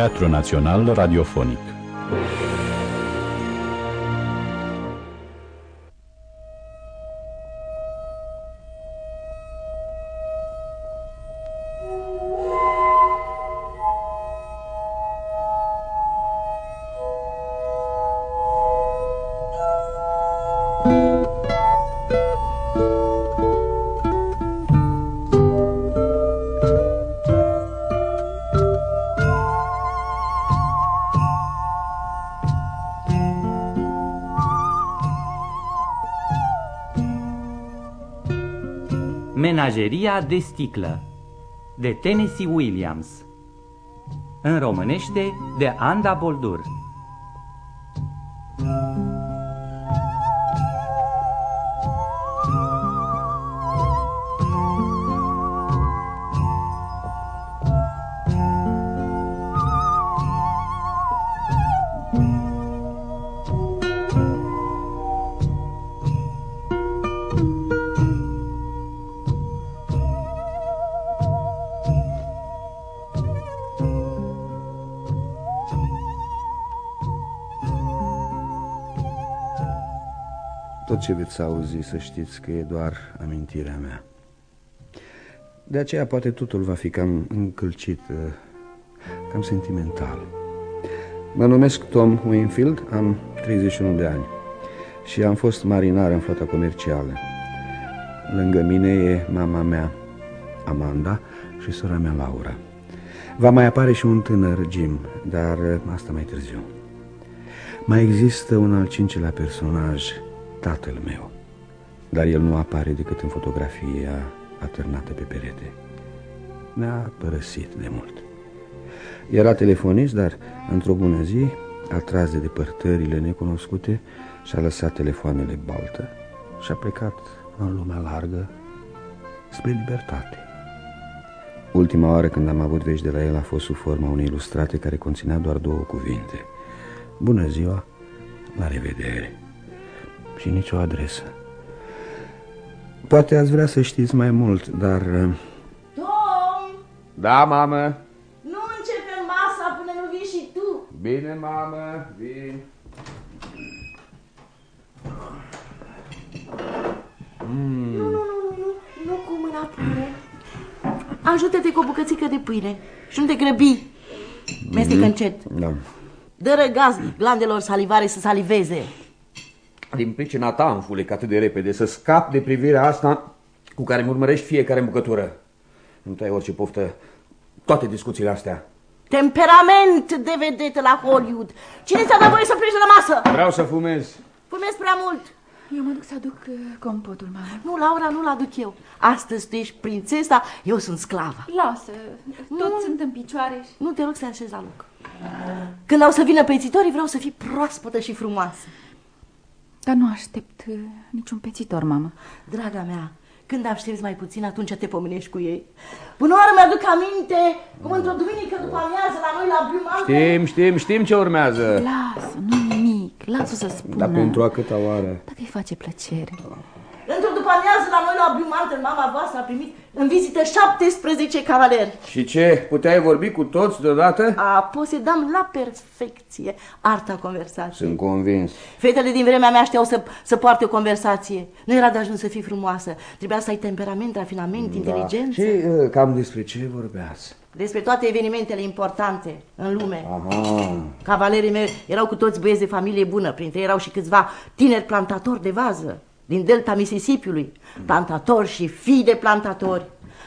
Teatru Național Radiofonic. Menageria de sticlă de Tennessee Williams. În românește de Anda Boldur. Tot ce veți auzi, să știți că e doar amintirea mea. De aceea poate totul va fi cam încălcit, cam sentimental. Mă numesc Tom Winfield, am 31 de ani și am fost marinar în flota comercială. Lângă mine e mama mea, Amanda, și sora mea, Laura. Va mai apare și un tânăr, Jim, dar asta mai târziu. Mai există un al cincilea personaj, tatăl meu, dar el nu apare decât în fotografia atârnată pe perete. Ne-a părăsit de mult. Era telefonist, dar într-o bună zi, atras de depărtările necunoscute, și-a lăsat telefoanele baltă și a plecat în lumea largă spre libertate. Ultima oară când am avut vești de la el a fost sub forma unei ilustrate care conținea doar două cuvinte: bună ziua, la revedere. Și nicio adresă. Poate ați vrea să știți mai mult, dar... Tom! Da, mamă? Nu începem masa până nu vii și tu. Bine, mamă, vin. Nu cu mâna pune. Ajută-te cu o bucățică de pâine și nu te grăbi. Mestecă încet. Da. Dă răgaz glandelor salivare să saliveze. Din pricina ta am fulecat atât de repede, să scap de privirea asta cu care îmi urmărești fiecare bucătură. Nu tai orice poftă toate discuțiile astea. Temperament de vedetă la Hollywood. Cine ți-a dat voie să pleci de la masă? Vreau să fumez. Fumez prea mult. Eu mă duc să aduc compotul, mamă. Nu, Laura, nu-l aduc eu. Astăzi tu ești prințesa, eu sunt sclava. Lasă, toți sunt în picioare. Nu, te rog să te așezi la loc. Când au să vină pețitorii, vreau să fii proaspătă și frumoasă. Dar nu aștept niciun pețitor, mamă. Draga mea, când aștepți mai puțin, atunci te pomenești cu ei. Bună oară, mi-aduc aminte cum într-o duminică după amiază la noi la Blue Mountain. Știm ce urmează. Lasă, nu nimic, lasă să spună. Dar pentru a câta oară? Dacă îi face plăcere. Într-o după amiază la noi la Blue Mountain, mama voastră a primit în vizită 17 cavaleri. Și ce? Puteai vorbi cu toți deodată? Posedam la perfecție arta conversației. Sunt convins. Fetele din vremea mea știau să poarte o conversație. Nu era de ajuns să fii frumoasă. Trebuia să ai temperament, rafinament, inteligență. Și cam despre ce vorbeați? Despre toate evenimentele importante în lume. Aha. Cavalerii mei erau cu toți băieți de familie bună. Printre ei erau și câțiva tineri plantatori de vază din delta Mississippiului, plantatori și fii de plantatori.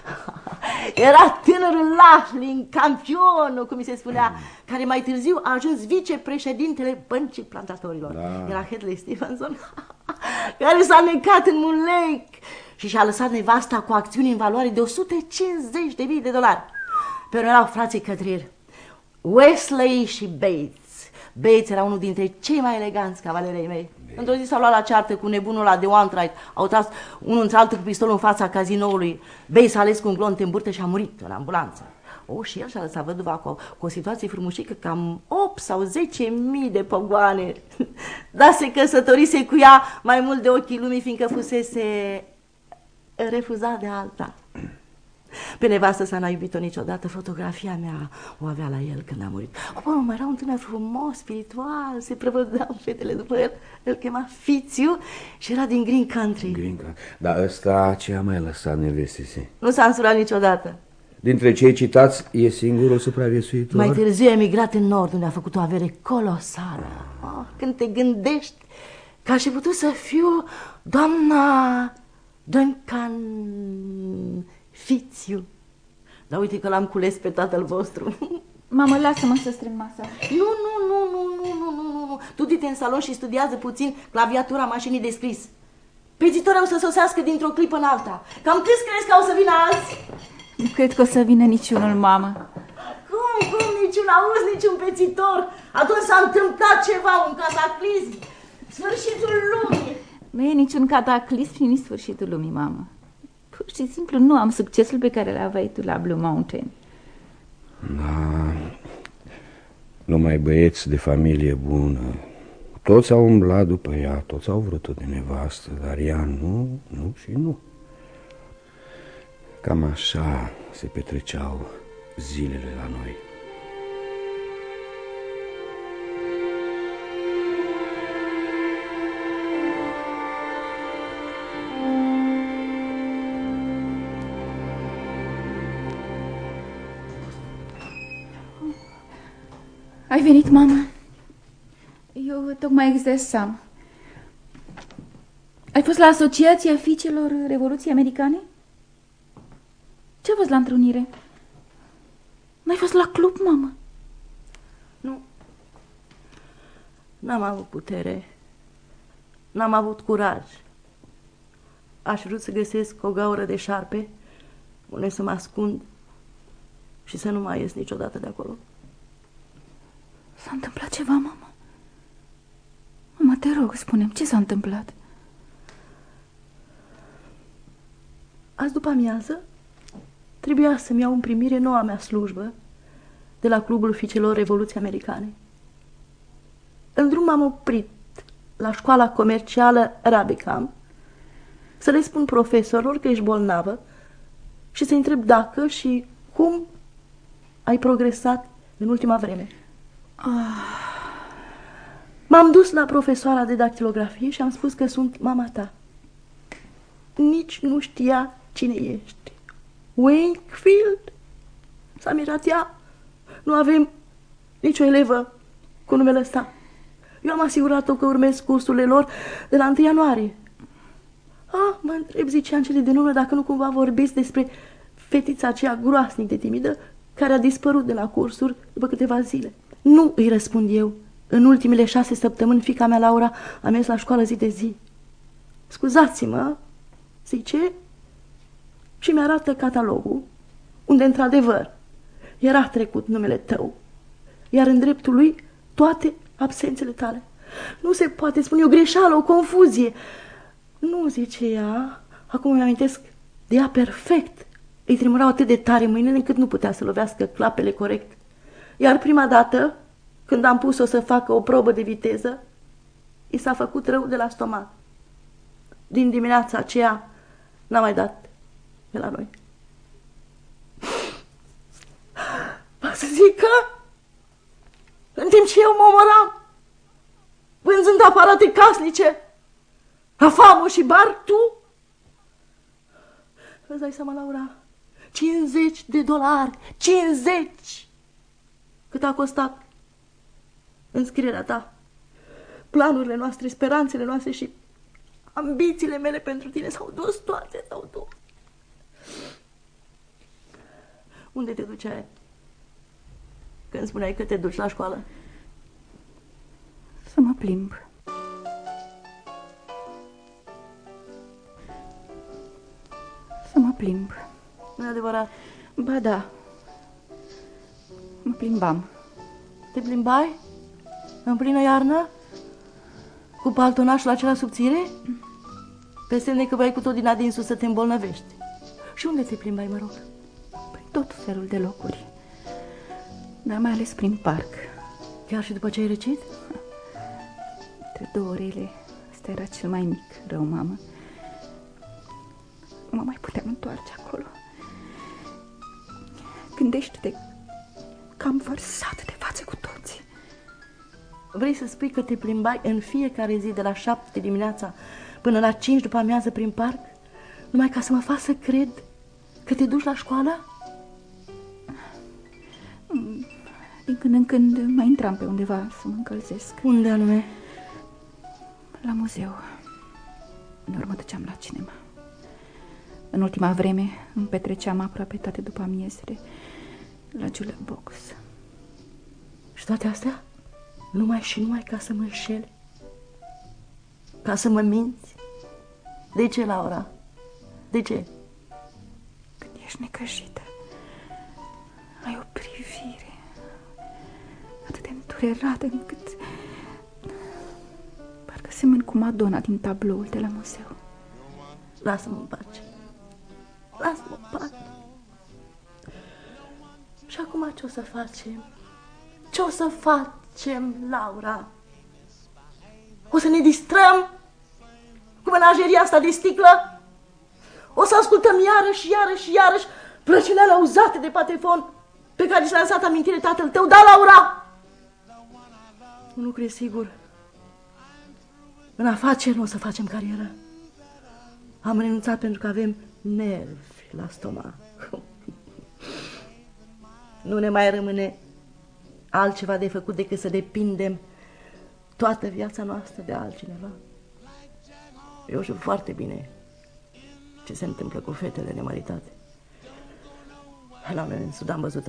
Era tânărul Laughlin, campionul, cum mi se spunea, care mai târziu a ajuns vicepreședintele băncii plantatorilor. Da. Era Hedley Stevenson, care s-a necat în Moon Lake și și-a lăsat nevasta cu acțiuni în valoare de $150.000. Pe urmă erau frații cătrieri, Wesley și Bates. Bates era unul dintre cei mai eleganți cavalerii mei. Într-o zi s-au luat la ceartă cu nebunul ăla de Wainwright. Au tras unul între altul cu pistolul în fața cazinoului. Bates s-a ales cu un glonț în burtă și a murit în ambulanță. Și el și-a lăsat văduva cu o situație frumușică, cam 8 sau 10.000 de pogoane. Dar se căsătorise cu ea mai mult de ochii lumii, fiindcă fusese refuzat de alta. Pe nevastă sa n-a iubit-o niciodată. Fotografia mea o avea la el când a murit. Apoi mai era un tânăr frumos, spiritual, se prevădeau fetele după el. Îl chema Fițiu și era din Green Country. Green Country. Dar ăsta ce a mai lăsat nevestese? Nu s-a însurat niciodată. Dintre cei citați e singurul supraviețuitor? Mai târziu a emigrat în nord, unde a făcut o avere colosală. Când te gândești că aș fi putut să fiu doamna Duncan Fițiu. Dar uite că l-am cules pe tatăl vostru. Mamă, lasă-mă să strâng masa. Nu. Tu du-te în salon și studiază puțin claviatura mașinii de scris. Pețitora o să sosească dintr-o clipă în alta. Cam câți crezi că o să vină alți? Nu cred că o să vină niciunul, mamă. Cum, niciun auz, niciun pețitor. Atunci s-a întâmplat ceva, un cataclism. Sfârșitul lumii. Nu e niciun cataclism și nici sfârșitul lumii, mamă. Pur și simplu nu am succesul pe care l-aveai tu la Blue Mountain. Da, numai băieți de familie bună. Toți au umblat după ea, toți au vrut-o de nevastă, dar ea nu și nu. Cam așa se petreceau zilele la noi. Ai venit, mamă? Eu tocmai exersam. Ai fost la Asociația Fiicelor Revoluției Americane? Ce ai fost la întrunire? N-ai fost la club, mamă? Nu. N-am avut putere. N-am avut curaj. Aș vrut să găsesc o gaură de șarpe unde să mă ascund și să nu mai ies niciodată de acolo. S-a întâmplat ceva, mamă? Mama, te rog, spune-mi, ce s-a întâmplat? Azi după amiază trebuia să-mi iau în primire noua mea slujbă de la Clubul Fiicelor Revoluției Americane. În drum m-am oprit la școala comercială Rabicam să le spun profesorilor că ești bolnavă și să-i întreb dacă și cum ai progresat în ultima vreme. M-am dus la profesoara de dactilografie și am spus că sunt mama ta. Nici nu știa cine ești. Wakefield? S-a mirat ea. Nu avem nicio elevă cu numele ăsta. Eu am asigurat-o că urmez cursurile lor de la 1 ianuarie. Mă întreb, zicea în cele din urmă, dacă nu cumva vorbiți despre fetița aceea groasnic de timidă care a dispărut de la cursuri după câteva zile. Nu, îi răspund eu. În ultimele 6 săptămâni, fiica mea, Laura, a mers la școală zi de zi. Scuzați-mă, zice, și mi-arată catalogul, unde, într-adevăr, era trecut numele tău, iar în dreptul lui toate absențele tale. Nu se poate, spune, o greșeală, o confuzie. Nu, zice ea, acum îmi amintesc de ea perfect. Îi tremurau atât de tare mâinile încât nu putea să lovească clapele corect. Iar prima dată, când am pus-o să facă o probă de viteză, i s-a făcut rău de la stomac. Din dimineața aceea n-a mai dat pe la noi. Să zic că, în timp ce eu mă omoram, vânzând aparate casnice, la famă și bar, tu? Îți dai seama, Laura? $50. 50! Cât a costat înscrierea ta, planurile noastre, speranțele noastre și ambițiile mele pentru tine s-au dus toate, s-au dus. Unde te duceai când spuneai că te duci la școală? Să mă plimb. Să mă plimb. Nu-i adevărat? Ba da. Mă plimbam. Te plimbai? În plină iarnă? Cu paltonașul acela subțire? Pe semne că vai cu tot din adinsul să te îmbolnăvești. Și unde te plimbai, mă rog? Prin tot felul de locuri. Dar mai ales prin parc. Chiar și după ce ai răcit? Între 2 orele. Asta era cel mai mic rău, mamă. Nu mă mai puteam întoarce acolo. Gândește-te că am vărsat de față cu toții. Vrei să spui că te plimbai în fiecare zi de la 7 dimineața până la 5 după amiază prin parc, numai ca să mă fac să cred că te duci la școală? Din când în când mai intram pe undeva să mă încălzesc. Unde anume? La muzeu. În urmă duceam la cinema. În ultima vreme îmi petreceam aproape toate după amiezele la Julia Box. Și toate astea? Numai și numai ca să mă înșeli? Ca să mă minți? De ce, Laura? De ce? Când ești necăjită, ai o privire atât de înturerată încât parcă semeni cu Madonna din tabloul de la muzeu. Lasă-mă în pace. Lasă-mă în pace. Și acum ce o să facem? Ce o să facem, Laura? O să ne distrăm cu menageria asta de sticlă? O să ascultăm iarăși, iarăși, iarăși plăcinele auzate de patefon pe care și-a lăsat amintire tatăl tău? Da, Laura? Un lucru e sigur. În afaceri nu o să facem carieră. Am renunțat pentru că avem nervi la stomac. Nu ne mai rămâne altceva de făcut decât să depindem toată viața noastră de altcineva. Eu știu foarte bine ce se întâmplă cu fetele nemaritate. La noi în Sud am văzut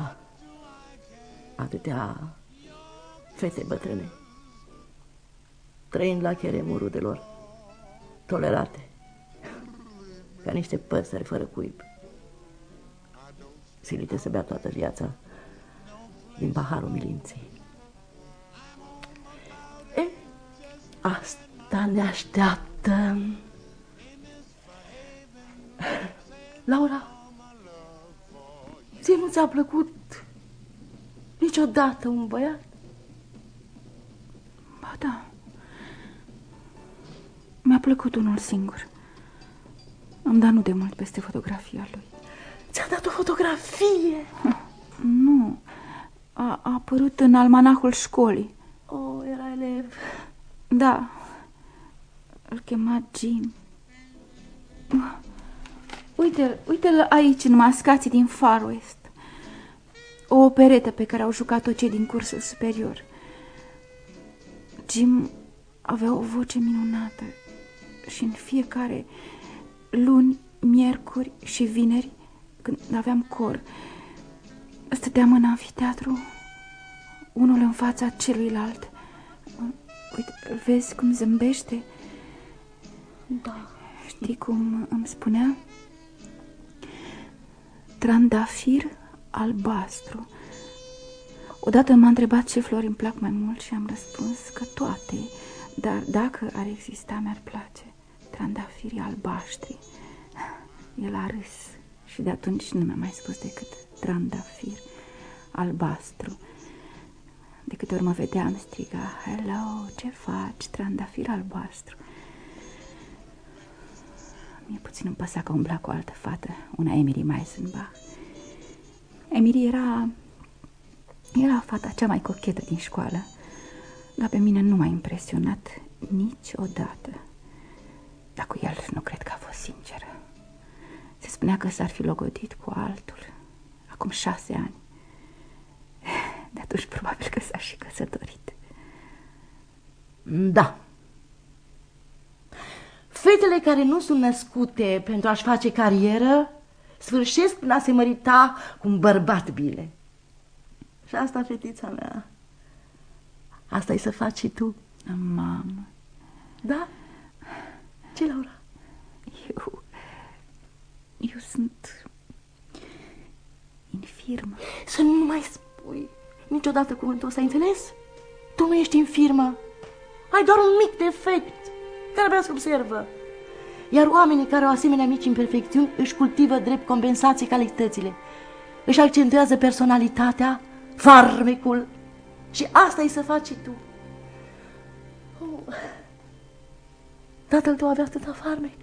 atâtea fete bătrâne trăind la cheremul rudelor, tolerate ca niște păsări fără cuib, silite să bea toată viața din paharul milinței. Asta ne așteaptă. Laura, ție nu ți-a plăcut niciodată un băiat? Ba da, mi-a plăcut unul singur. Am dat nu de mult peste fotografia lui. Ți-a dat o fotografie? Nu, a apărut în almanahul școlii. Oh, era elev. Da, îl chema Jim. Uite-l aici, în mascații din Far West. O operetă pe care au jucat-o cei din cursul superior. Jim avea o voce minunată și în fiecare luni, miercuri și vineri, când aveam cor, stăteam în anfiteatru, unul în fața celuilalt. Uite, vezi cum zâmbește? Da. Știi cum îmi spunea? Trandafir albastru. Odată m-a întrebat ce flori îmi plac mai mult și am răspuns că toate, dar dacă ar exista, mi-ar place trandafirii albaștri. El a râs și de atunci nu mi-a mai spus decât trandafir albastru. De câte ori mă vedeam, striga: "Hello, ce faci, trandafir albastru?" Mie puțin îmi păsa că umbla cu o altă fată, una Emily Meisenbach. Emily era fata cea mai cochetă din școală, dar pe mine nu m-a impresionat niciodată. Dar cu el nu cred că a fost sinceră. Se spunea că s-ar fi logodit cu altul acum 6 ani. De atunci probabil că s-a și căsătorit. Da. Fetele care nu sunt născute pentru a-și face carieră sfârșesc prin a se mărita cu un bărbat bine. Și asta, fetița mea, asta e să faci și tu. Mamă. Da? Ce, Laura? Eu sunt infirmă. Să nu mai spui niciodată cuvântul ăsta, înțeles? Tu nu ești infirmă. Ai doar un mic defect care abia se observă. Iar oamenii care au asemenea mici imperfecțiuni își cultivă drept compensație calitățile, își accentuează personalitatea, farmecul. Și asta e să faci și tu. Oh. Tatăl tău avea atâta farmec.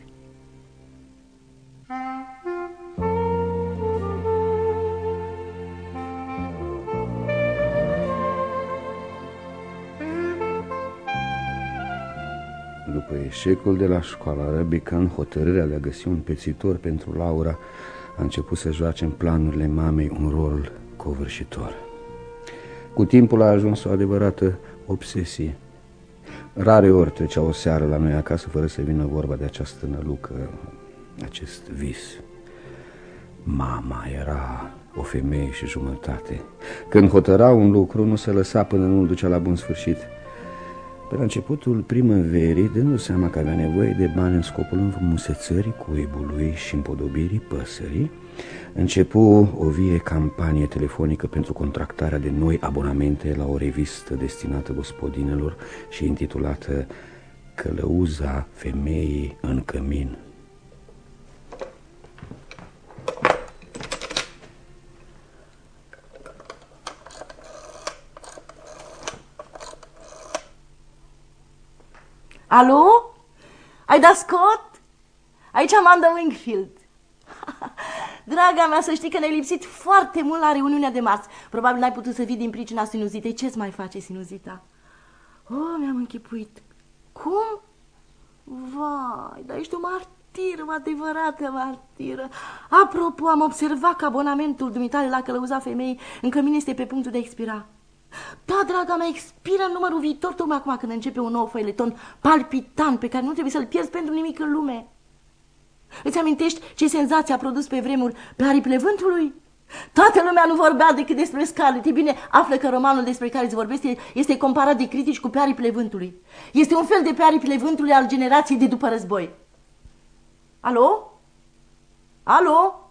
După eșecul de la școală, Rebecca, în hotărârea de a găsi un pețitor pentru Laura, a început să joace în planurile mamei un rol covârșitor. Cu timpul a ajuns o adevărată obsesie. Rare ori trecea o seară la noi acasă fără să vină vorba de această nălucă, acest vis. Mama era o femeie și jumătate. Când hotăra un lucru, nu se lăsa până nu-l ducea la bun sfârșit. Pe la începutul primăverii, dându-se seama că avea nevoie de bani în scopul înfrumusețării cuibului și împodobirii păsării, începu o vie campanie telefonică pentru contractarea de noi abonamente la o revistă destinată gospodinelor și intitulată Călăuza femeii în cămin. Alo? Ai dat Scott? Aici Amanda Wingfield. Draga mea, să știi că ne-ai lipsit foarte mult la reuniunea de marți. Probabil n-ai putut să vii din pricina sinuzitei. Ce-ți mai face sinuzita? Oh, mi-am închipuit. Cum? Vai, dar ești o martiră, o adevărată martiră. Apropo, am observat că abonamentul dumitale la Călăuza femeii încă mine este pe punctul de expira. Da, draga mea, expiră în numărul viitor, tocmai acum când începe un nou feuilleton palpitant pe care nu trebuie să-l pierzi pentru nimic în lume. Îți amintești ce senzație a produs pe vremuri Pe aripile vântului? Toată lumea nu vorbea decât despre Scarlett. E bine, află că romanul despre care îți vorbesc este comparat de critici cu Pe aripile vântului. Este un fel de Pe aripile vântului al generației de după război. Alo? Alo?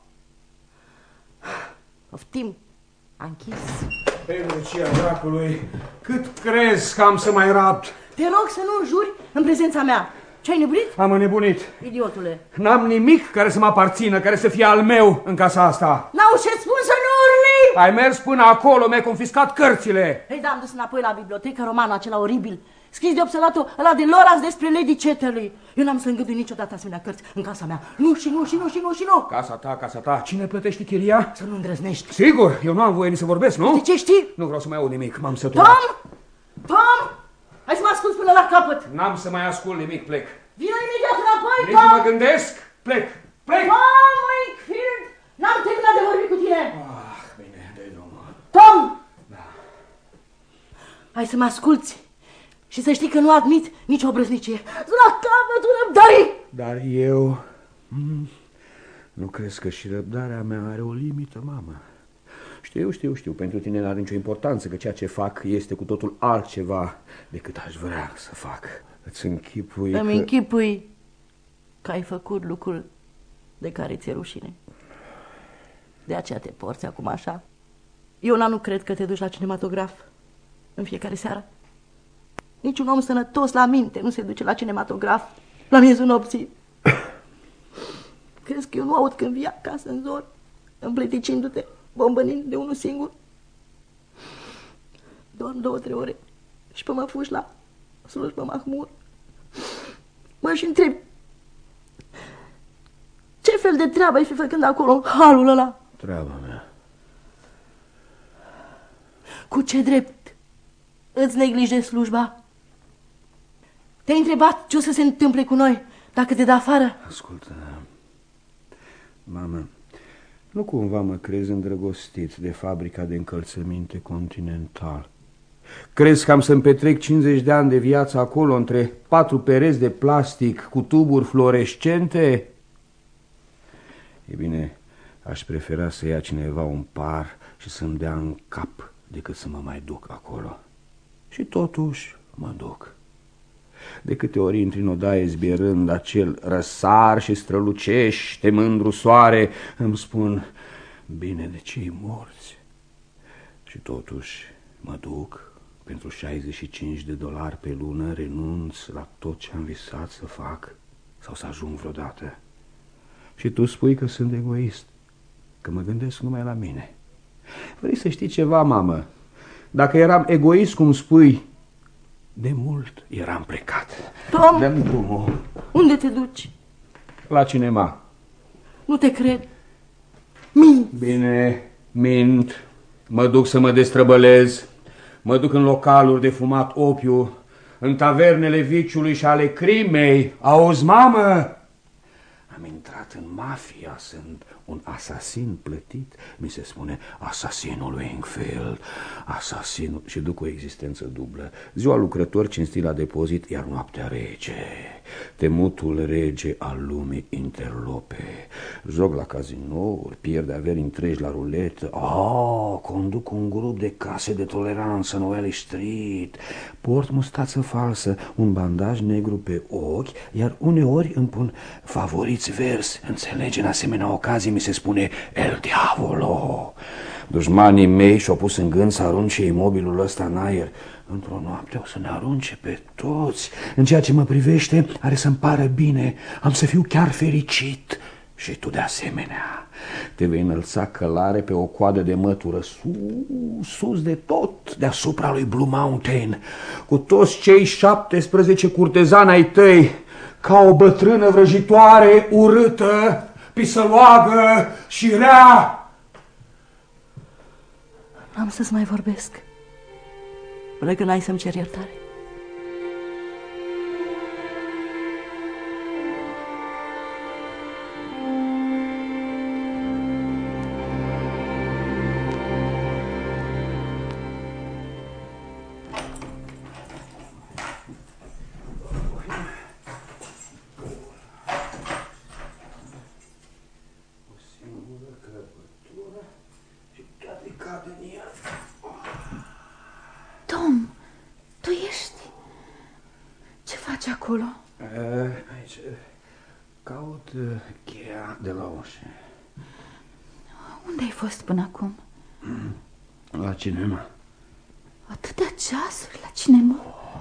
Oftim. A închis. Pe Lucia dracului, cât crezi că am să mai rapt? Te rog să nu înjuri în prezența mea. Ce-ai nebunit? Am înnebunit. Idiotule. N-am nimic care să mă aparțină, care să fie al meu în casa asta. N-au ce spun să nu urli! Ai mers până acolo, mi-ai confiscat cărțile. Păi da, am dus înapoi la bibliotecă romanul acela oribil, scris de obselatul ăla de Lawrence despre Lady Chatterley. Eu n-am să îngădui niciodată asemenea cărți în casa mea. Nu și nu și nu și nu și nu. Casa ta. Cine plătește chiria? Să nu îndrăznești. Sigur, eu nu am voie nici să vorbesc, nu? De ce știi? Nu vreau să mai aud nimic, m-am săturat. Tom! Hai să mă ascult până la capăt. N-am să mai ascult nimic, plec. Vino imediat înapoi, Nici Tom! nu mă gândesc, plec. Tom Wakefield! N-am terminat de vorbit cu tine. Bine, dă-i drumul. Tom! Da. Hai să mă asculți și să știi că nu admit nicio obrăznicie. Sunt la capătul răbdării! Dar eu... Nu crezi că și răbdarea mea are o limită, mamă? Știu, pentru tine n-are nicio importanță, că ceea ce fac este cu totul altceva decât aș vrea să fac. Îți închipui Îmi închipui că ai făcut lucrul de care ți-e rușine. De aceea te porți acum așa. Eu nu cred că te duci la cinematograf în fiecare seară. Niciun om sănătos la minte nu se duce la cinematograf la miezul nopții. Crezi că eu nu aud când vii acasă în zor, împleticindu-te, bombănind de unul singur? Dorm 2-3 ore și pe mă fugi la slujbă mahmur. Mă și întreb, ce fel de treabă ai fi făcând acolo în halul ăla? Treaba mea. Cu ce drept îți neglijezi slujba? Te-ai întrebat ce o să se întâmple cu noi dacă te dă afară? Ascultă, mamă, nu cumva mă crezi îndrăgostit de fabrica de încălțăminte Continental? Crezi că am să-mi petrec 50 de ani de viață acolo, între 4 pereți de plastic cu tuburi fluorescente? E bine, aș prefera să ia cineva un par și să-mi dea în cap decât să mă mai duc acolo. Și totuși mă duc. De câte ori intri în odaie zbierând acel răsar și strălucește mândru soare, îmi spun, bine de cei morți. Și totuși mă duc. Pentru $65 pe lună renunț la tot ce am visat să fac sau să ajung vreodată. Și tu spui că sunt egoist, că mă gândesc numai la mine. Vrei să știi ceva, mamă? Dacă eram egoist, cum spui, de mult eram plecat. Tom! Dă-mi drumul. Unde te duci? La cinema. Nu te cred. Mint. Bine, mint. Mă duc să mă destrăbălez. Mă duc în localuri de fumat opiu. în tavernele viciului și ale crimei. Auzi, mamă? Am intrat în mafia, sunt un asasin plătit. Mi se spune asasinul Wingfield, asasinul... Și duc o existență dublă. Ziua lucrător cinstit la depozit, iar noaptea rege. Temutul rege al lumii interlope. Joc la cazinouri, pierd averi întregi la ruletă. Conduc un grup de case de toleranță în Welly Street. Port mustață falsă, un bandaj negru pe ochi, iar uneori îmi pun favoriți verzi. Înțelegi, în asemenea ocazii mi se spune El Diavolo. Dușmanii mei și-au pus în gând să arunce imobilul ăsta în aer. Într-o noapte o să ne arunce pe toți. În ceea ce mă privește, are să-mi pară bine. Am să fiu chiar fericit. Și tu de asemenea. Te vei înălța călare pe o coadă de mătură sus de tot, deasupra lui Blue Mountain, cu toți cei 17 curtezani ai tăi, ca o bătrână vrăjitoare urâtă, pisăloagă și rea. N-am să-ți mai vorbesc până când ai să-mi cer iertare. Tom, tu ești? Ce faci acolo? Aici caut cheia de la ușă. Unde ai fost până acum? La cinema. Atâtea ceasuri la cinema?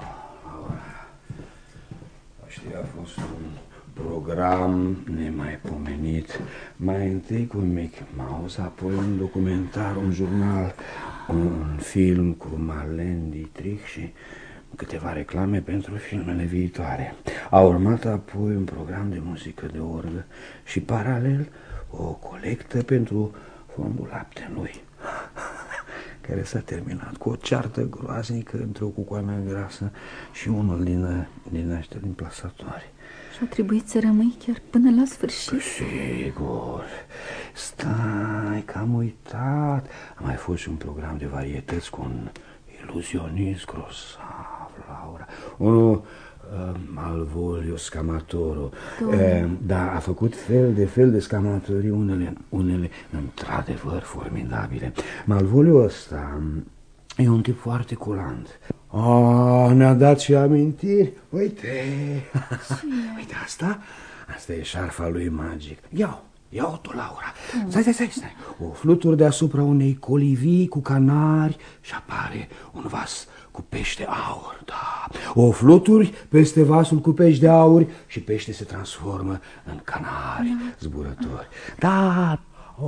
Știi, a fost un program nemaipomenit. Mai întâi cu Mickey Mouse, apoi un documentar, un jurnal, un film cu Marlene Dietrich și câteva reclame pentru filmele viitoare. A urmat apoi un program de muzică de orgă și paralel o colectă pentru fondul laptelui, care s-a terminat cu o ceartă groaznică între o cucoană grasă și unul din ăștia din plasatori. Și a trebuit să rămâi chiar până la sfârșit? Sigur. Stai, că am uitat. A mai fost și un program de varietăți cu un iluzionist grosav, Laura. Unul Malvolio Scamatoro. Da, a făcut fel de scamatorii, unele într-adevăr formidabile. Malvolio ăsta e un tip foarte culant. Ne-a dat și amintiri. Uite, uite asta e șarfa lui magic. Ia-o tu, Laura. Stai. O fluturi deasupra unei colivii cu canari și apare un vas cu pește aur, da. O fluturi peste vasul cu pești de aur și pește se transformă în canari zburători. Da,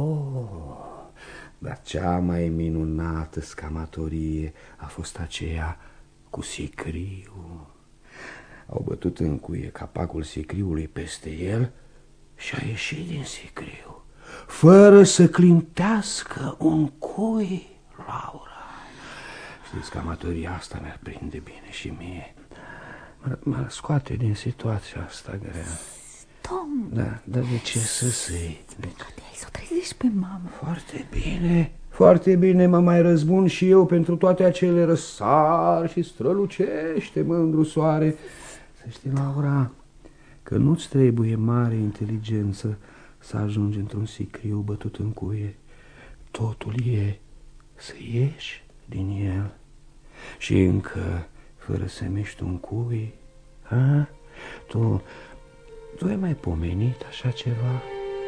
dar cea mai minunată scamatorie a fost aceea cu sicriu. Au bătut în cuie capacul sicriului peste el și a ieșit din sicriu, fără să clintească un cui, Laura. Știți, scamatoria asta mi-ar prinde bine și mie. Mă scoate din situația asta grea. Tom! Da, dar de ce să săi? Ai să o trezești pe mamă. Foarte bine, mă mai răzbun și eu pentru toate acele răsar și strălucește, mândru soare. Să știi, Laura, că nu-ți trebuie mare inteligență să ajungi într-un sicriu bătut în cuie. Totul e să ieși din el și încă fără să miști un cui. Tu ai mai pomenit așa ceva?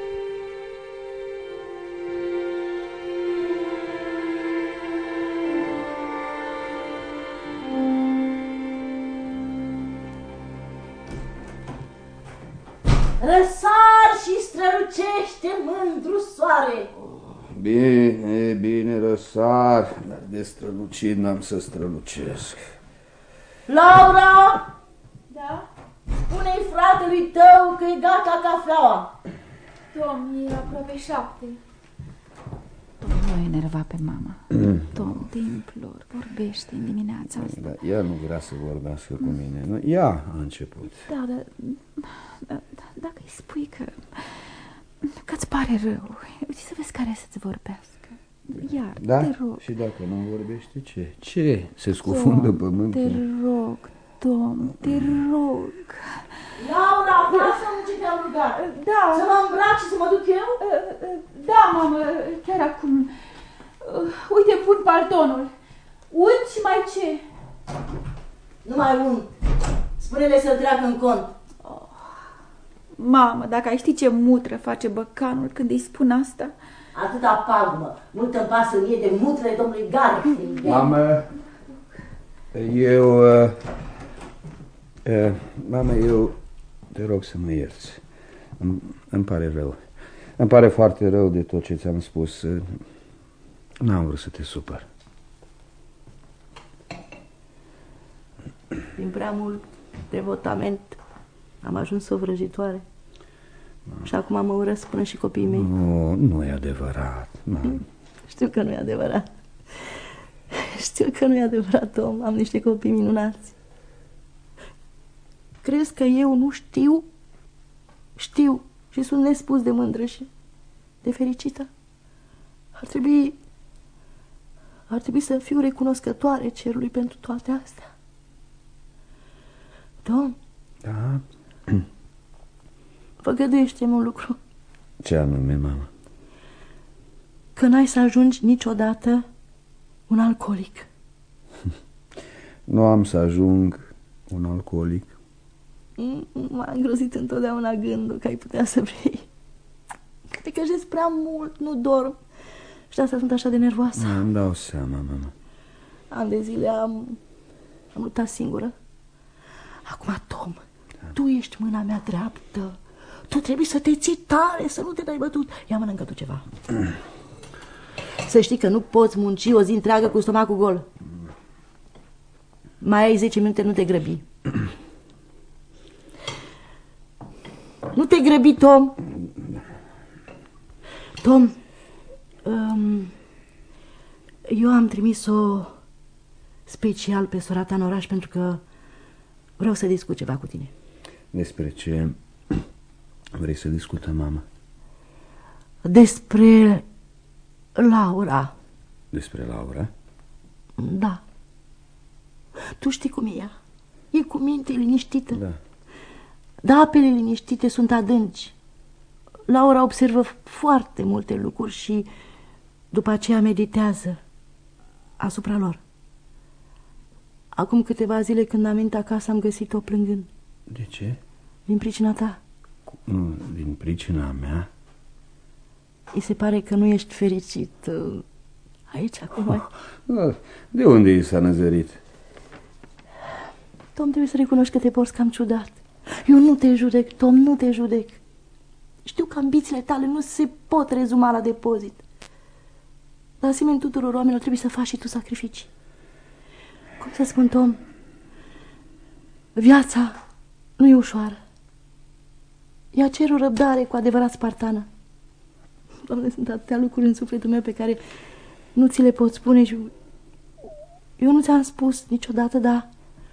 Răsar și strălucește, mândru soare. Bine, răsar, dar de strălucit n-am să strălucesc. Laura! Da? Spune-i fratelui tău că e gata cafeaua. Tom, e aproape 7. o enerva pe mama. Tom, te implor, vorbește în dimineața asta. Da, ea nu vrea să vorbească cu mine. Nu? Ea a început. Da, dacă îi spui că-ți pare rău, uite să vezi care să-ți vorbească. Iar, da? Te rog. Și dacă nu vorbește, ce? Ce? Se scufundă pământul? Te rog, Tom, te rog. Laura, lasă-mă ce te-am rugat. Da. Să mă îmbrac și să mă duc eu? Da, mamă, chiar acum. Uite, pun paltonul. Unt și mai ce? Nu mai unt. Spune-le să treacă în cont. Mamă, dacă ai ști ce mutră face băcanul când îi spun asta. Atâta palmă. Multă-mi pasă mie de mutrele domnului Garfield. Mamă, Mama, eu te rog să mă ierți. Îmi pare rău. Îmi pare foarte rău de tot ce ți-am spus. N-am vrut să te supăr. Din prea mult devotament am ajuns o vrăjitoare. Și acum mă urăsc până și copiii mei. Nu e adevărat. Știu că nu e adevărat. Știu că nu e adevărat, Tom. Am niște copii minunați. Crezi că eu nu știu? Știu și sunt nespus de mândră și de fericită. Ar trebui să fiu recunoscătoare cerului pentru toate astea. Tom? Da? Făgăduiește-mi un lucru. Ce anume, mama? Că n-ai să ajungi niciodată un alcoolic. Nu am să ajung un alcoolic. M-a îngrozit întotdeauna gândul că ai putea să vrei. Că te căjezi prea mult, nu dorm. Și de asta sunt așa de nervoasă. Îmi dau seama, mama. Ani de zile am luptat singură. Acum, Tom, tu ești mâna mea dreaptă. Tu trebuie să te ții tare, să nu te dai bătut. Ia mănâncă tu ceva. Să știi că nu poți munci o zi întreagă cu stomacul gol. Mai ai 10 minute, nu te grăbi. Nu te grăbi, Tom. Tom, eu am trimis-o special pe sora ta în oraș pentru că vreau să discut ceva cu tine. Despre ce vrei să discutăm, mama? Despre Laura. Despre Laura? Da. Tu știi cum e ea. E cu minte liniștită. Da. Dar apele liniștite sunt adânci. Laura observă foarte multe lucruri și după aceea meditează asupra lor. Acum câteva zile când am venit acasă am găsit-o plângând. De ce? Din pricina ta. Nu, din pricina mea? Îi se pare că nu ești fericit aici acum. De unde i s-a năzărit? Tom, trebuie să recunoști că te porți cam ciudat. Eu nu te judec, Tom, nu te judec. Știu că ambițiile tale nu se pot rezuma la depozit. Dar asemenea tuturor oamenilor trebuie să faci și tu sacrificii. Cum să spun, Tom, viața nu e ușoară. Ea cer o răbdare cu adevărat spartană. Doamne, sunt atâtea lucruri în sufletul meu pe care nu ți le pot spune și eu nu ți-am spus niciodată, dar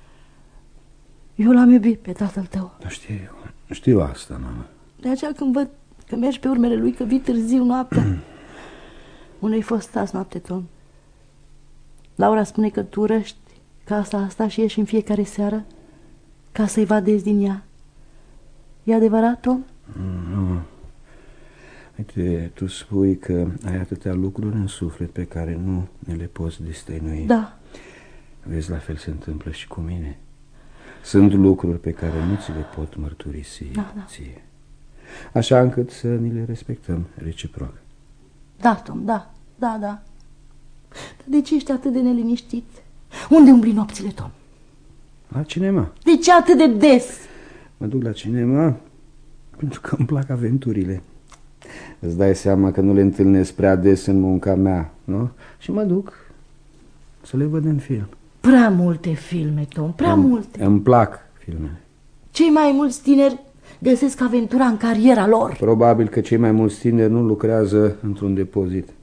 eu l-am iubit pe tatăl tău. Da, știu asta, mama. De aceea când văd că mergi pe urmele lui, că vii târziu noaptea. Unde-ai fost azi noapte, Tom? Laura spune că tu urăști casa asta și ieși în fiecare seară ca să-i vadezi din ea. E adevărat, Tom? Nu. Uite, tu spui că ai atâtea lucruri în suflet pe care nu ne le poți destăinui. Da. Vezi, la fel se întâmplă și cu mine. Sunt lucruri pe care nu ți le pot mărturisi ție. Așa încât să ni le respectăm reciproc. Da, Tom, da. Dar de ce ești atât de neliniștit? Unde umbli nopțile, Tom? La cinema. De ce atât de des? Mă duc la cinema pentru că îmi plac aventurile. Îți dai seama că nu le întâlnesc prea des în munca mea, nu? Și mă duc să le văd în film. Prea multe filme, Tom, prea multe. Îmi plac filmele. Cei mai mulți tineri găsesc aventura în cariera lor. Probabil că cei mai mulți tineri nu lucrează într-un depozit.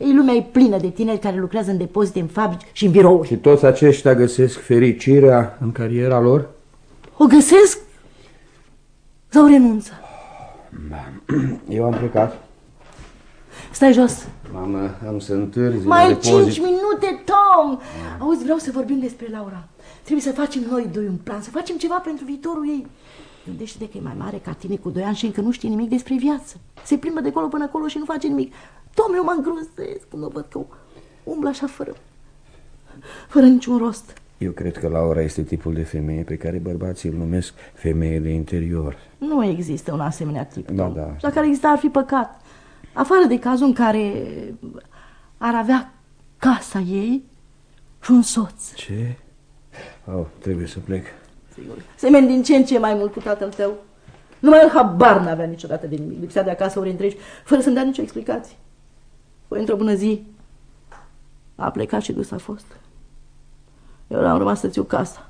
Ei, lumea e plină de tineri care lucrează în depozite, în fabrici și în birouri. Și toți aceștia găsesc fericirea în cariera lor? O găsesc sau renunță? Da. Eu am plecat. Stai jos. Mamă, am să întârzi. Mai 5 minute, Tom. Auzi, vreau să vorbim despre Laura. Trebuie să facem noi doi un plan, să facem ceva pentru viitorul ei. Gândește-te că e mai mare ca tine cu 2 ani și încă nu știe nimic despre viață. Se plimbă de acolo până acolo și nu face nimic. Tom, eu mă îngrozesc când o văd că umblă așa fără niciun rost. Eu cred că Laura este tipul de femeie pe care bărbații îl numesc femeie de interior. Nu există un asemenea tip, Tom. Da. Și dacă ar exista, ar fi păcat. Afară de cazul în care ar avea casa ei și un soț. Ce? Trebuie să plec. Sigur. Semeni din ce în ce mai mult cu tatăl tău. Numai el habar n-avea niciodată de nimic. Lipsea de acasă ori întregi, fără să-mi dea nicio explicație. Păi într-o bună zi a plecat și dus a fost. Eu am rămas să țiu casa.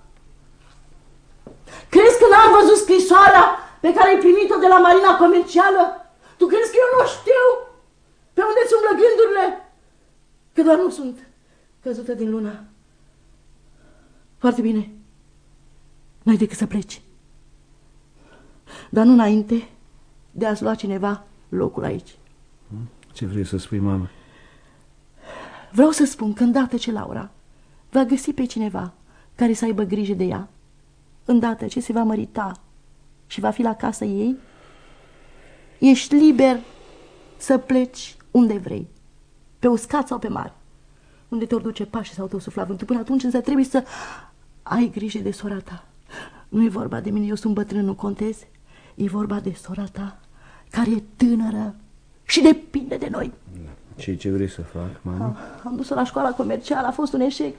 Crezi că n-am văzut scrisoarea pe care ai primit-o de la marina comercială? Tu crezi că eu nu știu pe unde-ți umblă gândurile? Că doar nu sunt căzută din lună. Foarte bine. N-ai decât să pleci. Dar nu înainte de a-ți lua cineva locul aici. Ce vrei să spui, mamă? Vreau să spun că îndată ce Laura va găsi pe cineva care să aibă grijă de ea, îndată ce se va mărita și va fi la casă ei, ești liber să pleci unde vrei, pe uscat sau pe mare, unde te-or duce pașii sau te-o sufla vântul. Până atunci însă trebuie să ai grijă de sora ta. Nu e vorba de mine, eu sunt bătrân, nu contez. E vorba de sora ta, care e tânără și depinde de noi. Și ce vrei să fac, mama? Am dus-o la școala comercială, a fost un eșec.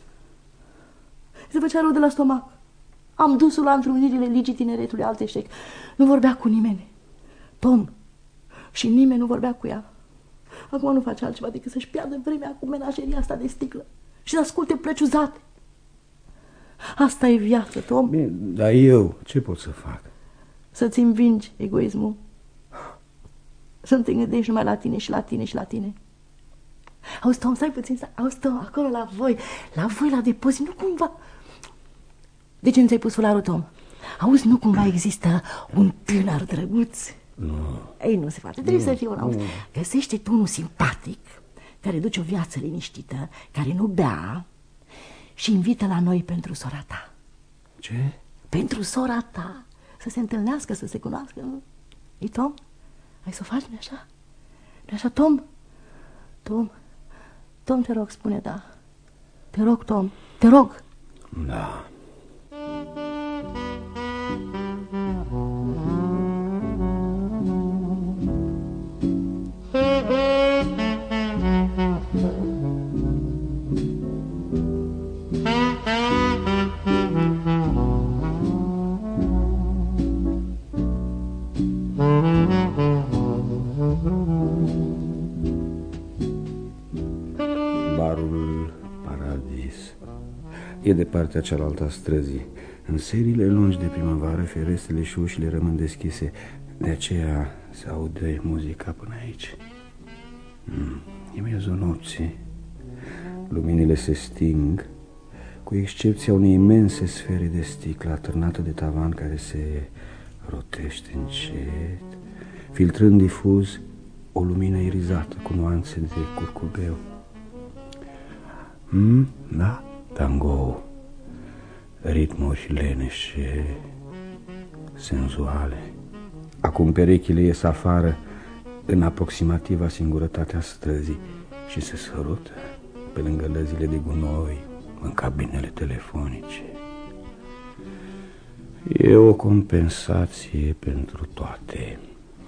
Se făcea rău de la stomac. Am dus-o la întrunirile Ligii Tineretului, alt eșec. Nu vorbea cu nimeni. Tom. Și nimeni nu vorbea cu ea. Acum nu face altceva decât să-și piardă vremea cu menageria asta de sticlă și să asculte plăciuzate. Asta e viață, Tom. Bine, dar eu ce pot să fac? Să-ți învingi egoismul. Să nu te gândești numai la tine și la tine și la tine. Auzi, Tom, stai puțin, auzi, Tom, acolo la voi la depozit, nu cumva... De ce nu ți-ai pus fularul, Tom? Auzi, nu cumva există un tânăr drăguț? Nu. Ei, nu se face, trebuie să fie un auzi. Găsește-te unul simpatic, care duce o viață liniștită, care nu bea și invită la noi pentru sora ta. Ce? Pentru sora ta, să se întâlnească, să se cunoască. Ei, Tom, ai să o faci, nu-i așa? Nu-i așa, Tom? Tom, te rog, spune da. Te rog, Tom, te rog. Da. Barul Paradis e de partea cealaltă a străzii. În seriile lungi de primăvară, ferestrele și ușile rămân deschise. De aceea se aude muzica până aici. E miezul nopții. Luminile se sting, cu excepția unei imense sfere de sticlă atârnată de tavan care se rotește încet, filtrând difuz o lumină irizată cu nuanțe de curcubeu. Da, tango, ritmuri leneșe, senzuale. Acum perechile ies afară în aproximativa singurătatea străzii și se sărută pe lângă lăzile de gunoi, în cabinele telefonice. E o compensație pentru toate.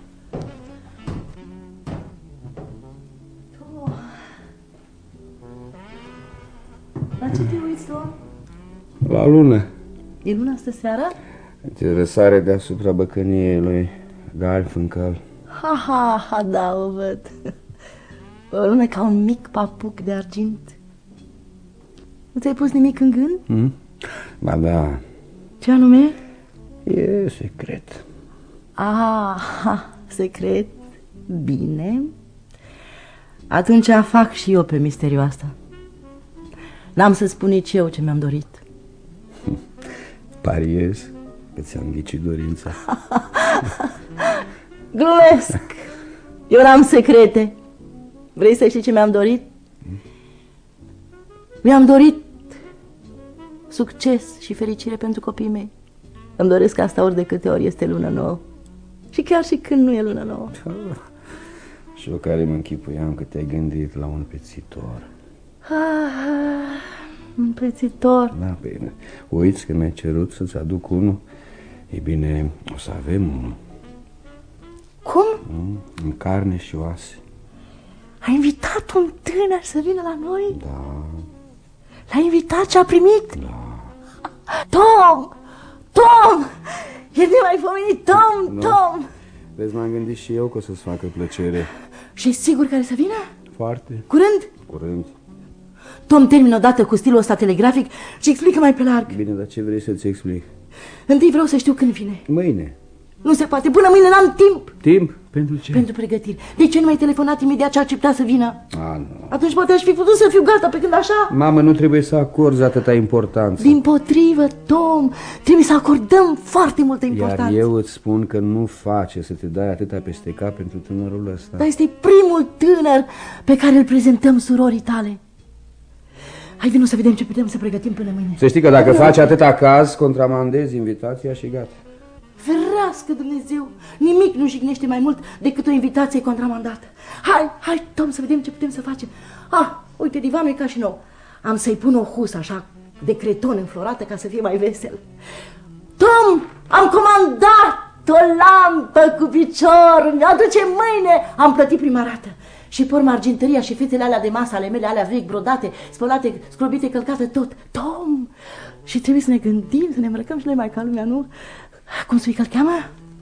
La ce te uiți, Tom? La lună. E luna astă seara? Ce răsare deasupra băcăniei lui Garfunkel. Ha, da, o văd. O lună ca un mic papuc de argint. Nu ți-ai pus nimic în gând? Ba da. Ce anume? E secret. Secret. Bine. Atunci fac și eu pe misteriul asta. N-am să spun nici eu ce mi-am dorit. Pariez că ți-am ghicit dorința. Glumesc. Eu n-am secrete. Vrei să știi ce mi-am dorit? Mi-am dorit succes și fericire pentru copiii mei. Îmi doresc asta ori de câte ori este lună nouă. Și chiar și când nu e lună nouă. Și eu care mă închipuiam că te-ai gândit la un pețitor. Un pețitor. Da, bine. Uiți că mi-ai cerut să-ți aduc unul. E bine, o să avem unul. Cum? În carne și oase. Ai invitat un tânăr să vină la noi? Da. L-ai invitat și a primit? Da. Tom! Tom! E nemaipomenit, Tom, Tom! Vezi, m-am gândit și eu că o să-ți facă plăcere. Și e sigur care să vină? Foarte. Curând? Curând. Tom, termină odată cu stilul ăsta telegrafic și explică mai pe larg. Bine, dar ce vrei să-ți explic? Întâi vreau să știu când vine. Mâine. Nu se poate, până mâine n-am timp. Timp? Pentru ce? Pentru pregătiri. De ce nu mi-ai telefonat imediat ce a acceptat să vină? Nu. Atunci poate aș fi putut să fiu gata pe când așa. Mamă, nu trebuie să acorzi atâta importanță. Dimpotrivă, Tom, trebuie să acordăm foarte multă importanță. Iar eu îți spun că nu face să te dai atâta peste cap pentru tânărul ăsta. Dar este primul tânăr pe care îl prezentăm surorii tale. Hai, vino să vedem ce putem să pregătim până mâine. Să știi că dacă faci atâta caz, contramandezi invitația și gata. Ferească Dumnezeu, nimic nu jignește mai mult decât o invitație contramandată. Hai, Tom, să vedem ce putem să facem. Uite, divanul e ca și nou. Am să-i pun o husă așa de creton înflorată ca să fie mai vesel. Tom, am comandat o lampă cu picior, mi-aduce mâine. Am plătit prima rată. Și porm arginteria și fețele alea de masă ale mele, alea vechi, brodate, spălate, scrobite, călcate, tot. Tom, și trebuie să ne gândim, să ne îmbrăcăm și noi mai ca lumea, nu? Cum spui că-l cheamă?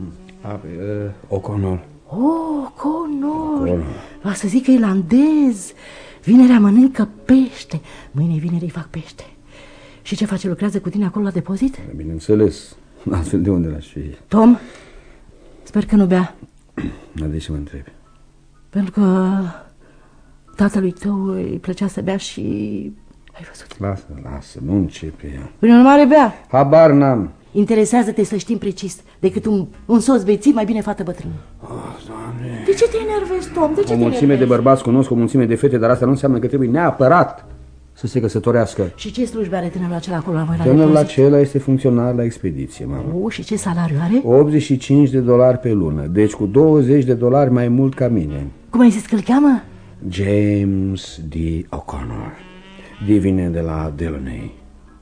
O'Connor. O'Connor. Va să zic că irlandez. Vinerea mănâncă pește. Mâine-vineri fac pește. Și ce face? Lucrează cu tine acolo la depozit? Bineînțeles. Altfel de unde l-aș fi? Tom, sper că nu bea. Dar de ce mă întrebi? Pentru că tatălui tău îi plăcea să bea și... Ai văzut? Lasă, nu începe ea. Prin urmare bea. Habar n-am. Interesează-te să știm precis. Decât un soț bețiv, mai bine fată bătrână. Doamne. De ce te enervezi, Tom? De ce O mulțime de bărbați cunosc, o mulțime de fete, dar asta nu înseamnă că trebuie neapărat să se căsătorească. Și ce slujbe are tânărul acela acolo la voi la Tânărul depozit? acela este funcționar la expediție, mamă. Și ce salariu are? $85 pe lună, deci cu $20 mai mult ca mine. Cum ai zis că-l cheamă? James D. O'Connor. D vine de la Delaunay.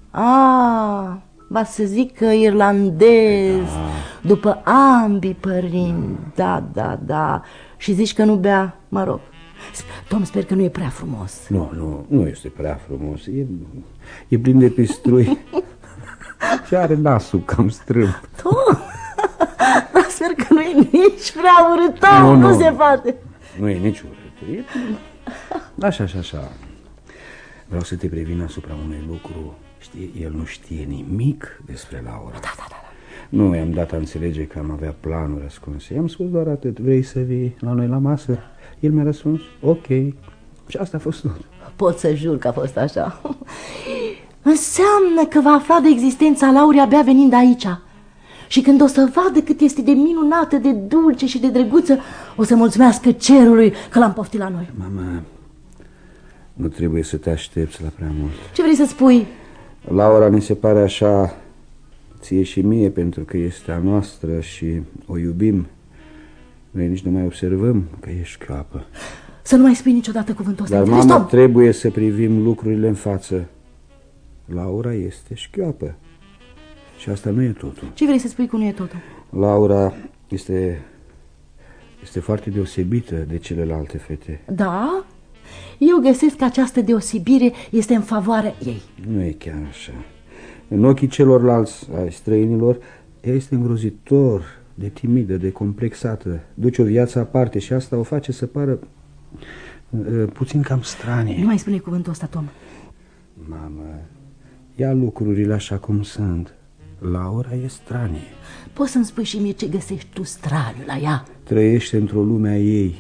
Va să zic că irlandez, după ambii părinți. Da. Și zici că nu bea, mă rog. Tom, sper că nu e prea frumos. Nu este prea frumos. E plin de pistrui. Și are nasul cam strâmb. Tom, dar sper că nu e nici prea urât, Tom, nu se poate. Nu e nici urât. Așa. Vreau să te previn asupra unui lucru. Știi, el nu știe nimic despre Laura. Da. Nu i-am dat a înțelege că am avea planuri ascunse. I-am spus doar atât. Vrei să vii la noi la masă? El mi-a răspuns, ok. Și asta a fost tot. Pot să jur că a fost așa. Înseamnă că va afla de existența Laurei abia venind aici. Și când o să vadă cât este de minunată, de dulce și de drăguță, o să mulțumească cerului că l-am poftit la noi. Mama, nu trebuie să te aștepți la prea mult. Ce vrei să spui? Laura mi se pare așa, ție și mie, pentru că este a noastră și o iubim. Noi nici nu mai observăm că e șchioapă. Să nu mai spui niciodată cuvântul ăsta. Dar, mama, trebuie să privim lucrurile în față. Laura este șchioapă. Și asta nu e totul. Ce vrei să spui că nu e totul? Laura este foarte deosebită de celelalte fete. Da? Eu găsesc că această deosebire este în favoarea ei. Nu e chiar așa. În ochii celorlalți, ai străinilor, ea este îngrozitor, de timidă, de complexată. Duce o viață aparte și asta o face să pară puțin cam stranie. Nu mai spune cuvântul ăsta, Tom. Mamă, ia lucrurile așa cum sunt. Laura e stranie. Poți să-mi spui și mie ce găsești tu straniu la ea? Trăiește într-o lume a ei.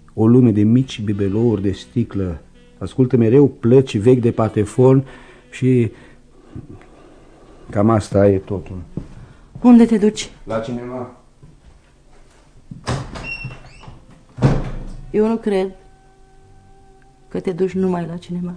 o lume de mici bibelouri de sticlă. Ascultă mereu plăci vechi de Patefon și cam asta e totul. Unde te duci? La cinema. Eu nu cred că te duci numai la cinema.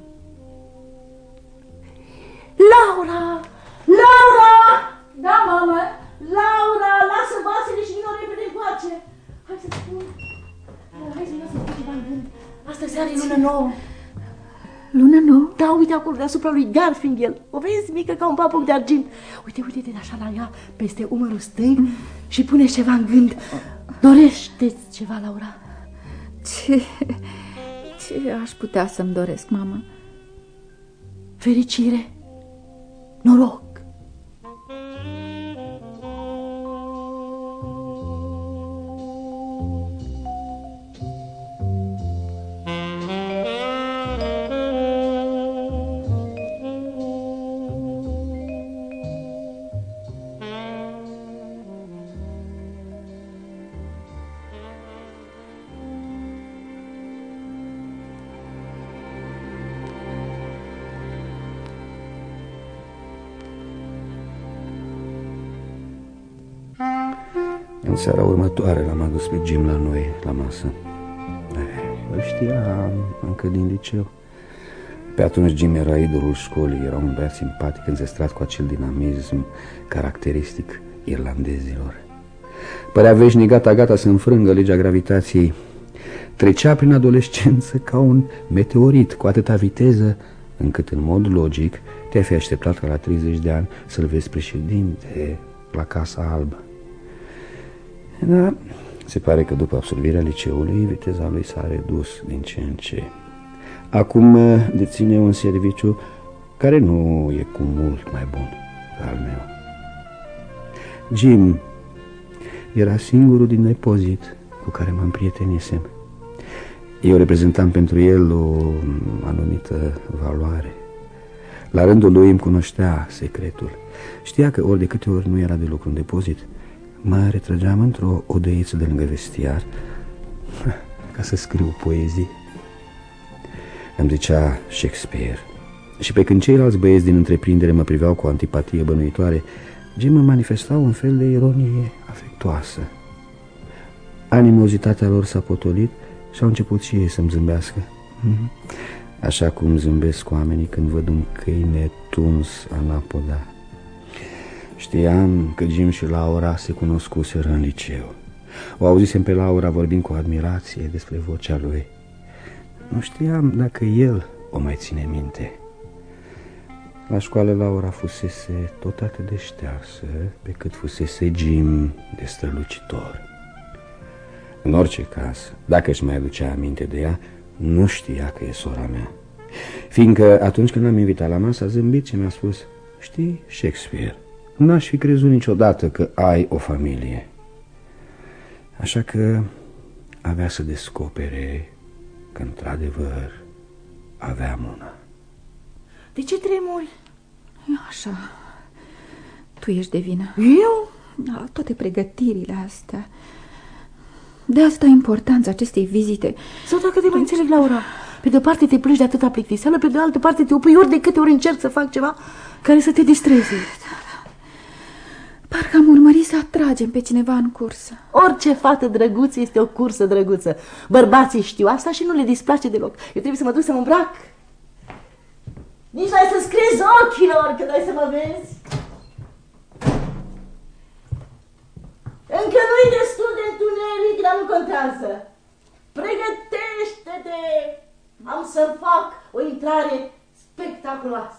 Laura! Laura! Da, mamă? Laura, lasă vasele și vină repede încoace. Hai să spun. Hai să lasă ceva în gând. Asta seară e lună nouă. Lună nouă? Da, uite acolo deasupra lui Garfinkel. O vezi mică ca un papuc de argint. Uite așa la ea, peste umărul stâng și pune ceva în gând. Dorește-ți ceva, Laura? Ce aș putea să-mi doresc, mamă? Fericire, noroc. În seara următoare l-am adus pe Jim la noi, la masă. Îl știam încă din liceu. Pe atunci Jim era idolul școlii, era un băiat simpatic, înzestrat cu acel dinamism caracteristic irlandezilor. Părea veșnic gata să înfrângă legea gravitației. Trecea prin adolescență ca un meteorit, cu atâta viteză, încât în mod logic te-ai fi așteptat ca la 30 de ani să-l vezi președinte la Casa Albă. Da, se pare că după absolvirea liceului, viteza lui s-a redus din ce în ce. Acum deține un serviciu care nu e cu mult mai bun ca al meu. Jim era singurul din depozit cu care mă împrietenisem. Eu reprezentam pentru el o anumită valoare. La rândul lui îmi cunoștea secretul. Știa că ori de câte ori nu era deloc un depozit, mă retrăgeam într-o odăiță de lângă vestiar ca să scriu poezii. Îmi zicea Shakespeare. Și pe când ceilalți băieți din întreprindere mă priveau cu o antipatie bănuitoare, Jim îmi manifesta un fel de ironie afectuoasă. Animozitatea lor s-a potolit și au început și ei să-mi zâmbească. Așa cum zâmbesc oamenii când văd un câine tuns anapoda. Știam că Jim și Laura se cunoscuseră în liceu. O auzisem pe Laura vorbind cu admirație despre vocea lui. Nu știam dacă el o mai ține minte. La școală Laura fusese tot atât de ștearsă pe cât fusese Jim de strălucitor. În orice caz, dacă își mai aducea aminte de ea, nu știa că e sora mea. Fiindcă atunci când l-am invitat la masă, a zâmbit și mi-a spus: știi, Shakespeare, n-aș fi crezut niciodată că ai o familie. Așa că avea să descopere că într-adevăr aveam una. De ce tremuri? Așa, tu ești de vină. Eu? Da, toate pregătirile astea. De asta importanța acestei vizite. Sau dacă te mai înțeleg, Laura, pe de-o parte te plângi de atâta plictiseală, pe de altă parte te opui ori de câte ori încerc să fac ceva care să te distreze. Parcă am urmărit să atragem pe cineva în cursă. Orice fată drăguță este o cursă drăguță. Bărbații știu asta și nu le displace deloc. Eu trebuie să mă duc să mă îmbrac. Nici n-ai să scriezi ochilor când ai să mă vezi. Încă nu-i destul de întuneric, dar nu contează. Pregătește-te! Am să fac o intrare spectaculoasă.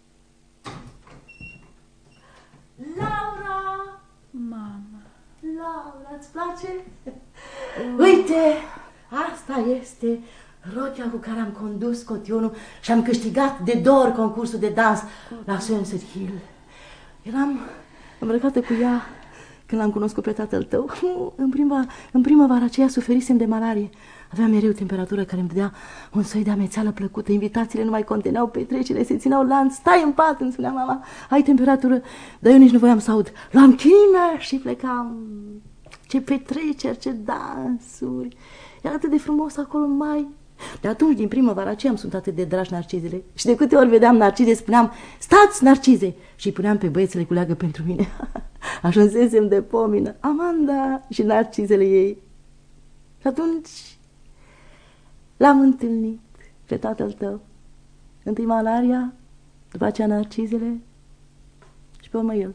Laura! Mama! Laura, îți place? Uite, asta este rochia cu care am condus cotionul și am câștigat de 2 ori concursul de dans la Sunset Hill. Eram îmbrăcată cu ea când l-am cunoscut pe tatăl tău. În primăvara aceea suferisem de malarie. Aveam mereu temperatură care îmi dădea un soi de amețeală plăcută. Invitațiile nu mai conteneau, petrecerile se țineau lanț. Stai în pat, îmi spunea mama, ai temperatură. Dar eu nici nu voiam să aud. Luam chină și plecam. Ce petreceri, ce dansuri. Era atât de frumos acolo în mai. De atunci, din primăvara aceea, îmi sunt atât de dragi narcizele. Și de câte ori vedeam narcize, spuneam, stați, narcize! Și îi puneam pe băieți să le culeagă pentru mine. Ajunsesem de pomină, Amanda și narcizele ei. Și atunci l-am întâlnit pe tatăl tău. Întâi malaria, după aceea narcizele și pe urmă el.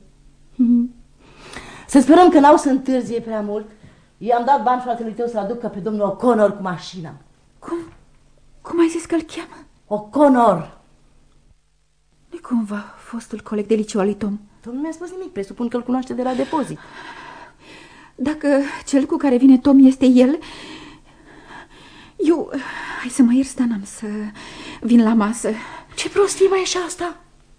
Să sperăm că n-au să întârzie prea mult. I-am dat bani fratelui tău să-l aducă pe domnul O'Connor cu mașina. Cum ai zis că îl cheamă? O'Connor. Nu cumva fostul coleg de liceu al lui Tom? Tom nu mi-a spus nimic, presupun că îl cunoaște de la depozit. Dacă cel cu care vine Tom este el, eu... Hai să mă ierți, dar n-am să vin la masă. Ce prostie mai e și asta?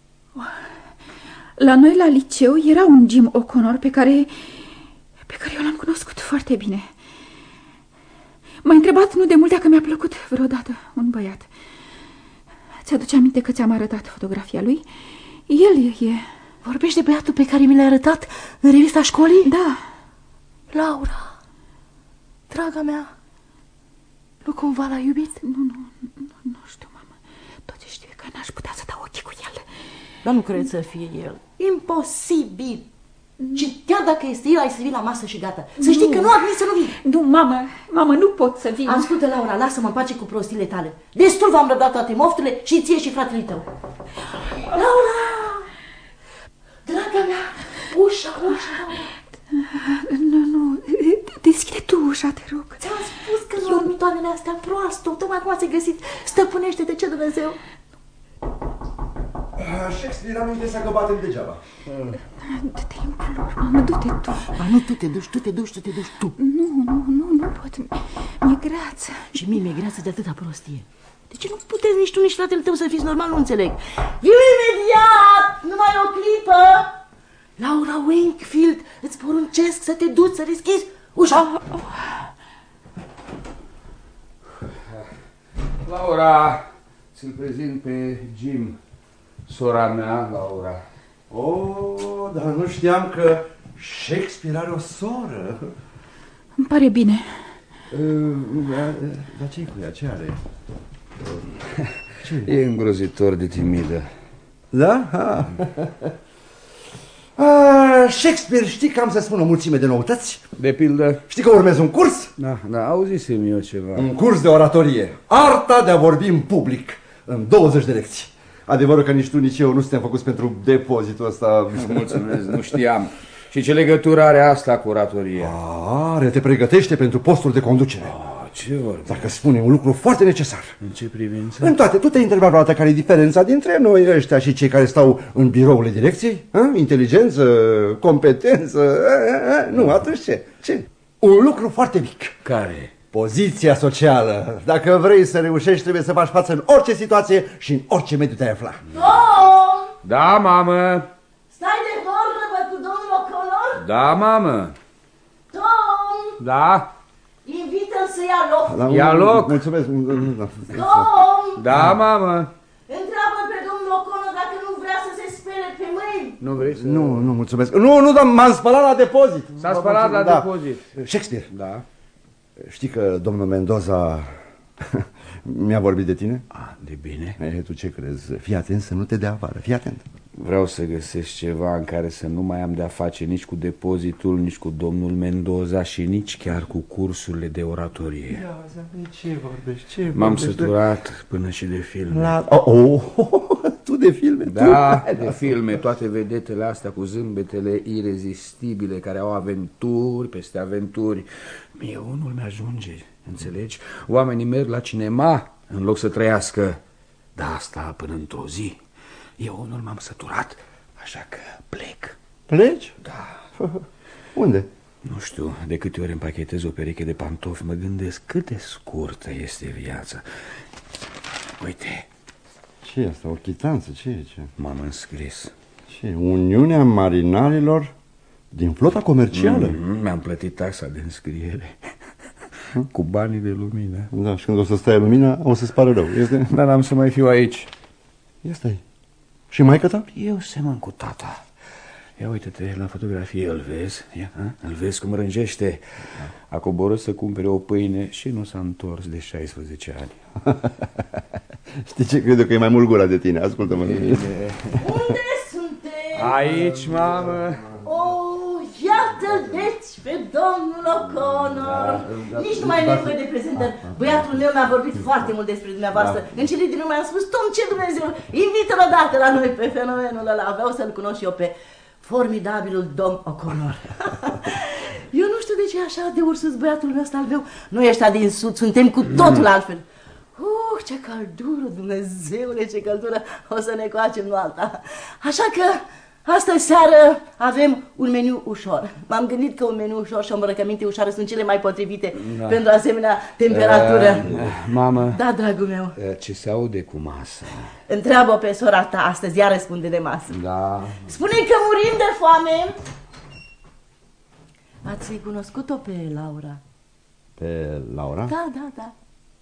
La noi la liceu era un Jim O'Connor pe care eu l-am cunoscut foarte bine. M-a întrebat nu de mult dacă mi-a plăcut vreodată un băiat. Ți-aduce aminte că ți-am arătat fotografia lui? El e... Vorbești de băiatul pe care mi l-ai arătat în revista școlii? Da. Laura, draga mea, nu cumva l-ai iubit? Nu știu, mamă. Toți știu că n-aș putea să dau ochii cu el. Dar nu cred să fie el. Imposibil. Și chiar dacă este el, ai să vii la masă și gata. Să știi că nu admis să nu vii. Nu, mamă, nu pot să vin. Ascultă, Laura, lasă-mă în pace cu prostiile tale. Destul v-am răbdat toate mofturile și ție și fratele tău. Laura! Draga mea, ușa, Laura. Nu, deschide tu ușa, te rog. Ți-am spus că nu dormitoarele astea proastă. Tocmai acum ți-ai găsit. Stăpânește-te, ce Dumnezeu. Shakespeare aminte să găbatem degeaba. Te implor, mamă, du-te tu. Nu, tu te duci tu. Nu pot. Mi-e greață. Și mie mi-e greață de atâta prostie. De ce nu puteți nici tu, nici fratele tău să fiți normal? Nu înțeleg. Viu imediat! Numai o clipă! Laura Wakefield, îți poruncesc să te duci, să deschizi ușa. Laura, ți-l prezint pe Jim, sora mea, Laura. Oh, dar nu știam că Shakespeare are o soră. Îmi pare bine. Dar ce-i cu ea? Ce are? E îngrozitor de timidă. Da? Shakespeare, știi că am să spun o mulțime de noutăți? De pildă? Știi că urmez un curs? Da, auzisem eu ceva. Un curs de oratorie. Arta de a vorbi în public. În 20 de lecții. Adevărul că nici tu, nici eu nu suntem făcuți pentru depozitul ăsta. Mulțumesc, nu știam. Și ce legătură are asta cu oratoria? Are, te pregătește pentru postul de conducere. Ce vorba? Dacă spune un lucru foarte necesar. În ce privință? În toate. Tu te-ai întrebat vreodată care e diferența dintre noi ăștia și cei care stau în birourile direcției? Inteligență, competență? Nu, atunci ce? Ce? Un lucru foarte mic. Care? Poziția socială. Dacă vrei să reușești, trebuie să faci față în orice situație și în orice mediu te-ai afla. Tom! Da, mamă. Stai de vorbă cu domnul O'Connor? Da, mamă. Tom! Da. Invită-l să ia loc. Ia loc. Mulțumesc. Tom! Da, mamă. Întreabă pe domnul O'Connor dacă nu vrea să se spele pe mâini. Nu vrei să... Nu, mulțumesc. Nu, dar m-am spălat la depozit. S-a spălat la depozit. Shakespeare. Da. Știi că domnul Mendoza mi-a vorbit de tine? De bine. Tu ce crezi? Fii atent să nu te dea afară, fii atent. Vreau să găsesc ceva în care să nu mai am de-a face nici cu depozitul, nici cu domnul Mendoza și nici chiar cu cursurile de oratorie. Ce vorbești? M-am săturat până și de filme. Tu de filme? Da, de filme, toate vedetele astea cu zâmbetele irezistibile care au aventuri peste aventuri. Mie unul mi-ajunge, înțelegi? Oamenii merg la cinema în loc să trăiască. Da, asta până într-o zi. Eu unul m-am săturat, așa că plec. Pleci? Da. Unde? Nu știu, de câte ori împachetez o pereche de pantofi, mă gândesc cât de scurtă este viața. Uite. Ce e asta? O chitanță? Ce e? M-am înscris. Ce? Uniunea Marinarilor din flota comercială? Mi-am plătit taxa de înscriere. Cu banii de lumină. Da, și când o să stai lumina, o să-ți pare rău. Este... Dar n-am să mai fiu aici. Ia stai. Și maică ta? Eu semăn cu tata. Ia uite-te la fotografie, îl vezi? Îl vezi cum rânjește. A coborât să cumpere o pâine și nu s-a întors de 16 ani. Știi ce? Cred că e mai mult gura de tine. Ascultă-mă. Unde sunteți? Aici, mamă. Oh, iată deci pe domnul O'Connor. Nici nu mai e nevoie de prezentări. Băiatul meu mi-a vorbit foarte mult despre dumneavoastră. În cele din urmă am spus: Tom, ce Dumnezeu, invită-l odată la noi pe fenomenul ăla. Vreau să-l cunosc și eu pe formidabilul domn O'Connor. Eu nu știu de ce e așa de ursus băiatul meu ăsta al meu. Noi ăștia din sud suntem cu totul altfel. Ce căldură, Dumnezeule, ce căldură. O să ne coacem noaptea. Așa că astă seară avem un meniu ușor. M-am gândit că un meniu ușor și o îmbrăcăminte ușoară sunt cele mai potrivite pentru asemenea temperatură. Mamă. Da, dragul meu. Ce se aude cu masă? Întreabă pe sora ta astăzi, ea răspunde de masă. Da. Spune că murim de foame. Ați cunoscut-o pe Laura? Pe Laura? Da.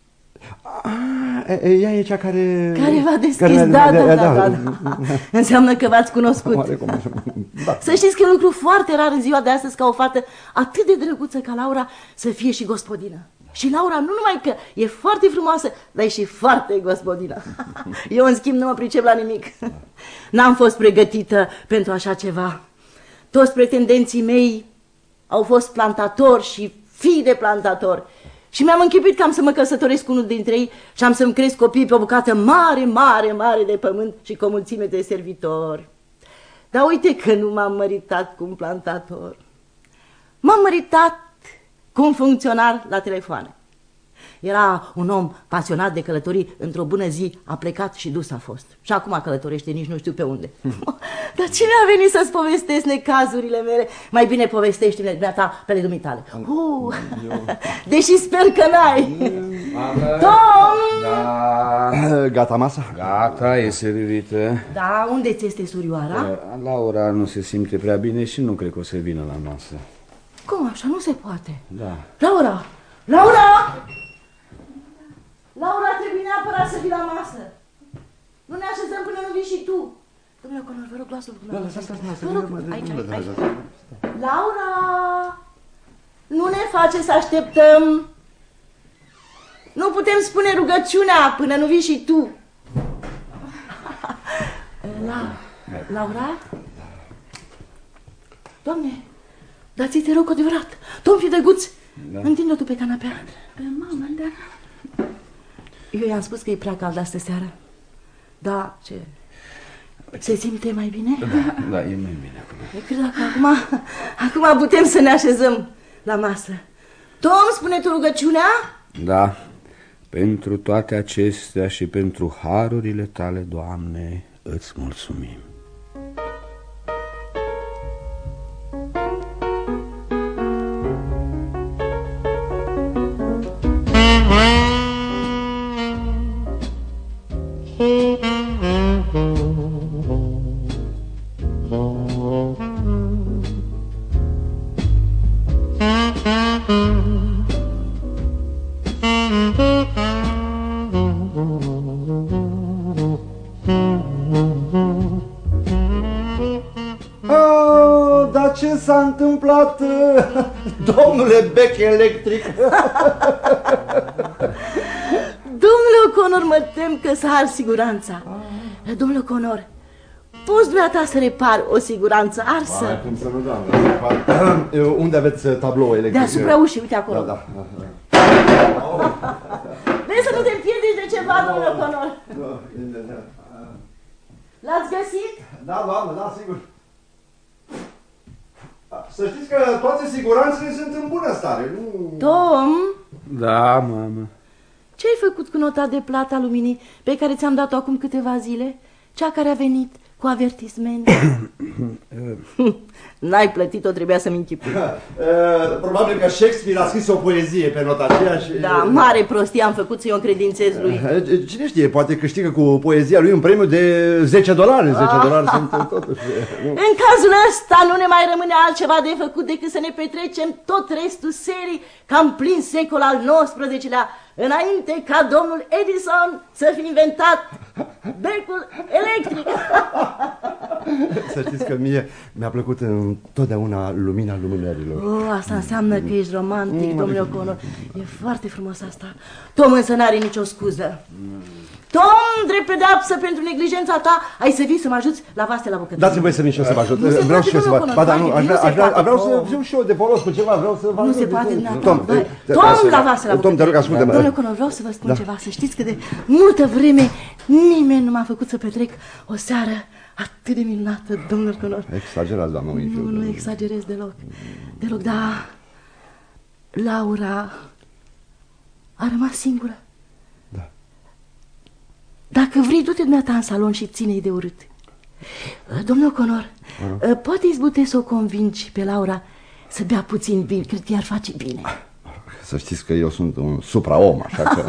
Ea e cea care... Care v-a deschis, da. Înseamnă că v-ați cunoscut. Da. Să știți că e un lucru foarte rar în ziua de astăzi ca o fată atât de drăguță ca Laura să fie și gospodină. Și Laura nu numai că e foarte frumoasă, dar e și foarte gospodină. Eu, în schimb, nu mă pricep la nimic. N-am fost pregătită pentru așa ceva. Toți pretendenții mei au fost plantatori și fii de plantatori. Și mi-am închipuit că am să mă căsătoresc cu unul dintre ei și am să-mi cresc copiii pe o bucată mare de pământ și cu o mulțime de servitori. Dar uite că nu m-am măritat cu un plantator. M-am măritat cu un funcționar la telefoane. Era un om pasionat de călătorii, într-o bună zi a plecat și dus a fost. Și acum călătorește, nici nu știu pe unde. Dar ce mi-a venit să-ți povestesc necazurile mele? Mai bine povestește-mi dumneata pe ale dumitale. Deși sper că n-ai. Tom! Da. Gata masa? Gata, e servită. Da, unde ți este surioara? Laura nu se simte prea bine și nu cred că o să vină la masă. Cum așa? Nu se poate. Da. Laura! Laura, trebuie neapărat să vii la masă. Nu ne așezăm până nu vii și tu. Domnule O'Connor, vă rog, luați-l cu dumneavoastră. Aici. Laura! Nu ne face să așteptăm. Nu putem spune rugăciunea până nu vii și tu. Laura? Doamne, dar ți te rog cu adevărat. Tom, fi drăguț. Întinde-o tu pe canapea. Mama, da. Eu i-am spus că e prea cald astă seară. Da, ce... Se simte mai bine? Da, e mai bine acum. Eu cred că acum putem să ne așezăm la masă. Tom, spune tu rugăciunea? Da. Pentru toate acestea și pentru harurile tale, Doamne, îți mulțumim. Dar ce s-a întâmplat, domnule bec electric? Domnule O'Connor, mă tem că s-a ars siguranța. Domnule O'Connor, poți dumneata să repari o siguranță arsă? Unde aveți tabloul electric? Deasupra ușii, uite acolo. Da. Vrei să nu te împiedici de ceva, domnule O'Connor? L-ați găsit? Da, doamnă, da, sigur. Să știți că toate siguranțele sunt în bună stare, nu... Tom? Da, mamă. Ce-ai făcut cu nota de plată a luminii pe care ți-am dat-o acum câteva zile? Cea care a venit cu avertisment. N-ai plătit-o, trebuia să-mi închipui. Probabil că Shakespeare a scris o poezie pe nota aceea și... Da, mare prostie am făcut să-i o încredințez lui. Cine știe, poate câștigă cu poezia lui un premiu de $10. $10 sunt totuși... În cazul ăsta nu ne mai rămâne altceva de făcut decât să ne petrecem tot restul serii cam plin secol al XIX-lea înainte ca domnul Edison să fi inventat becul electric. Să știți că mie mi-a plăcut întotdeauna lumina lumânărilor. Asta înseamnă că ești romantic, domnule O'Connor. E foarte frumos asta. Tom însă n-are nicio scuză. Tom, drept pedeapsă pentru neglijența ta, ai să vii să mă ajuți la vaste la bucătărie. Dați-mi voi să vin și eu să vă ajut. Vreau și eu să vă... Ba da, nu, vreau să fiu și eu de folos cu ceva, vreau să vă ajut. Nu se poate, Tom, la vaste la bucătărie. Tom, te rog, ascultă-mă. Domnule O'Connor, vreau să vă spun ceva. Să știți că de multă vreme nimeni nu m-a făcut să petrec o seară atât de minunată, domnule O'Connor. Exagerați, doamnă Winfield. Nu exagerez deloc. Deloc, dar Laura a rămas singură. Da. Dacă vrei, du-te dumneata în salon și ține-i de urât. Domnule O'Connor, poate izbute să o convingi pe Laura să bea puțin vin, cred că i-ar face bine. Să știți că eu sunt un supraom, așa că...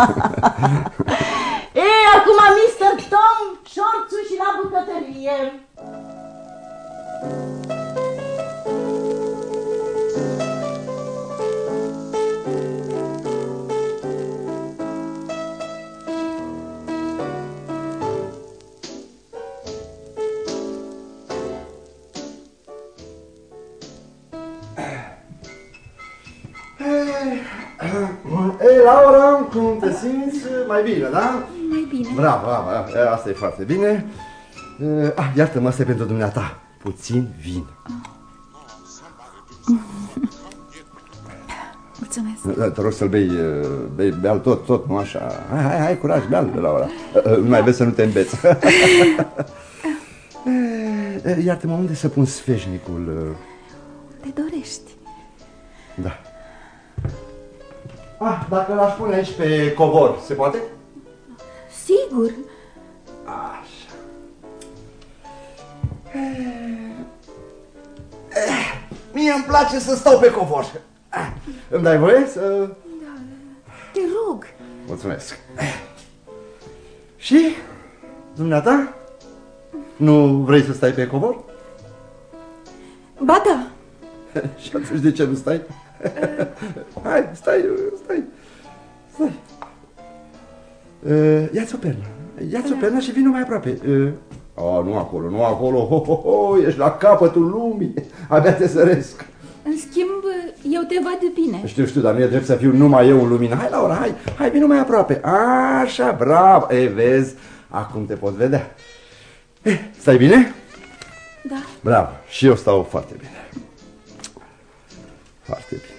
Ei, acum, Mr. Tom, șorțul și la bucătărie. Ei, Laura, cum te simți? Mai bine, da? Mai bine. Bravo, asta e foarte bine. Iartă-mă, asta e pentru dumneata. Puțin vin. Mulțumesc. Te rog să-l bei tot, nu așa. Hai, curaj, bea-l, Laura. Mai vezi să nu te îmbeți. Iartă-mă, unde să pun sfeșnicul? Te dorești. Da. Dacă l-aș pune aici pe covor, se poate? Sigur. Așa. Mie îmi place să stau pe covor. Îmi dai voie să... Da, te rog. Mulțumesc. Și, dumneata, nu vrei să stai pe covor? Ba da. Și atunci de ce nu stai? Hai, stai. Ia-ți o pernă și vină mai aproape. Nu acolo, ești la capătul lumii. Abia te săresc. În schimb, eu te văd bine. Știu, dar nu e drept să fiu numai eu în lumină. Hai, Laura, hai, vină mai aproape. Așa, bravo. Vezi, acum te pot vedea. Stai bine? Da. Bravo, și eu stau foarte bine. Foarte bine.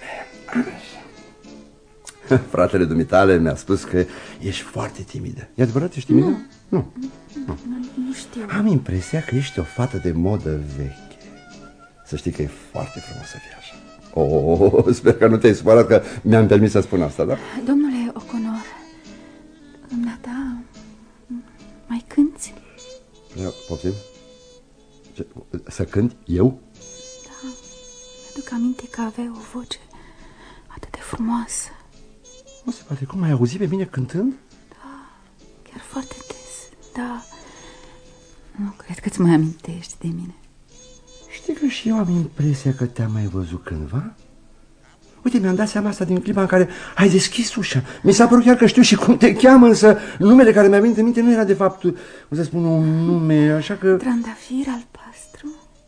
Așa. Fratele dumitale mi-a spus că ești foarte timidă. E adevărat, ești timidă? Nu știu. Am impresia că ești o fată de modă veche. Să știi că e foarte frumos să fii așa. Sper că nu te-ai supărat că mi-am permis să spun asta, da? Domnule O'Connor, dumneata, mai cânti? Poftim? Să cânt eu? Da, mi-aduc aminte că aveai o voce atât de frumoasă. Nu se poate, cum ai auzit pe mine cântând? Da, chiar foarte des, da. Nu cred că-ți mai amintești de mine. Știi că și eu am impresia că te-am mai văzut cândva? Uite, mi-am dat seama asta din clipa în care ai deschis ușa. Mi s-a părut chiar că știu și cum te cheamă, însă numele care mi-a venit în minte nu era de fapt, cum să spun, un nume, așa că... Trandafir albastru?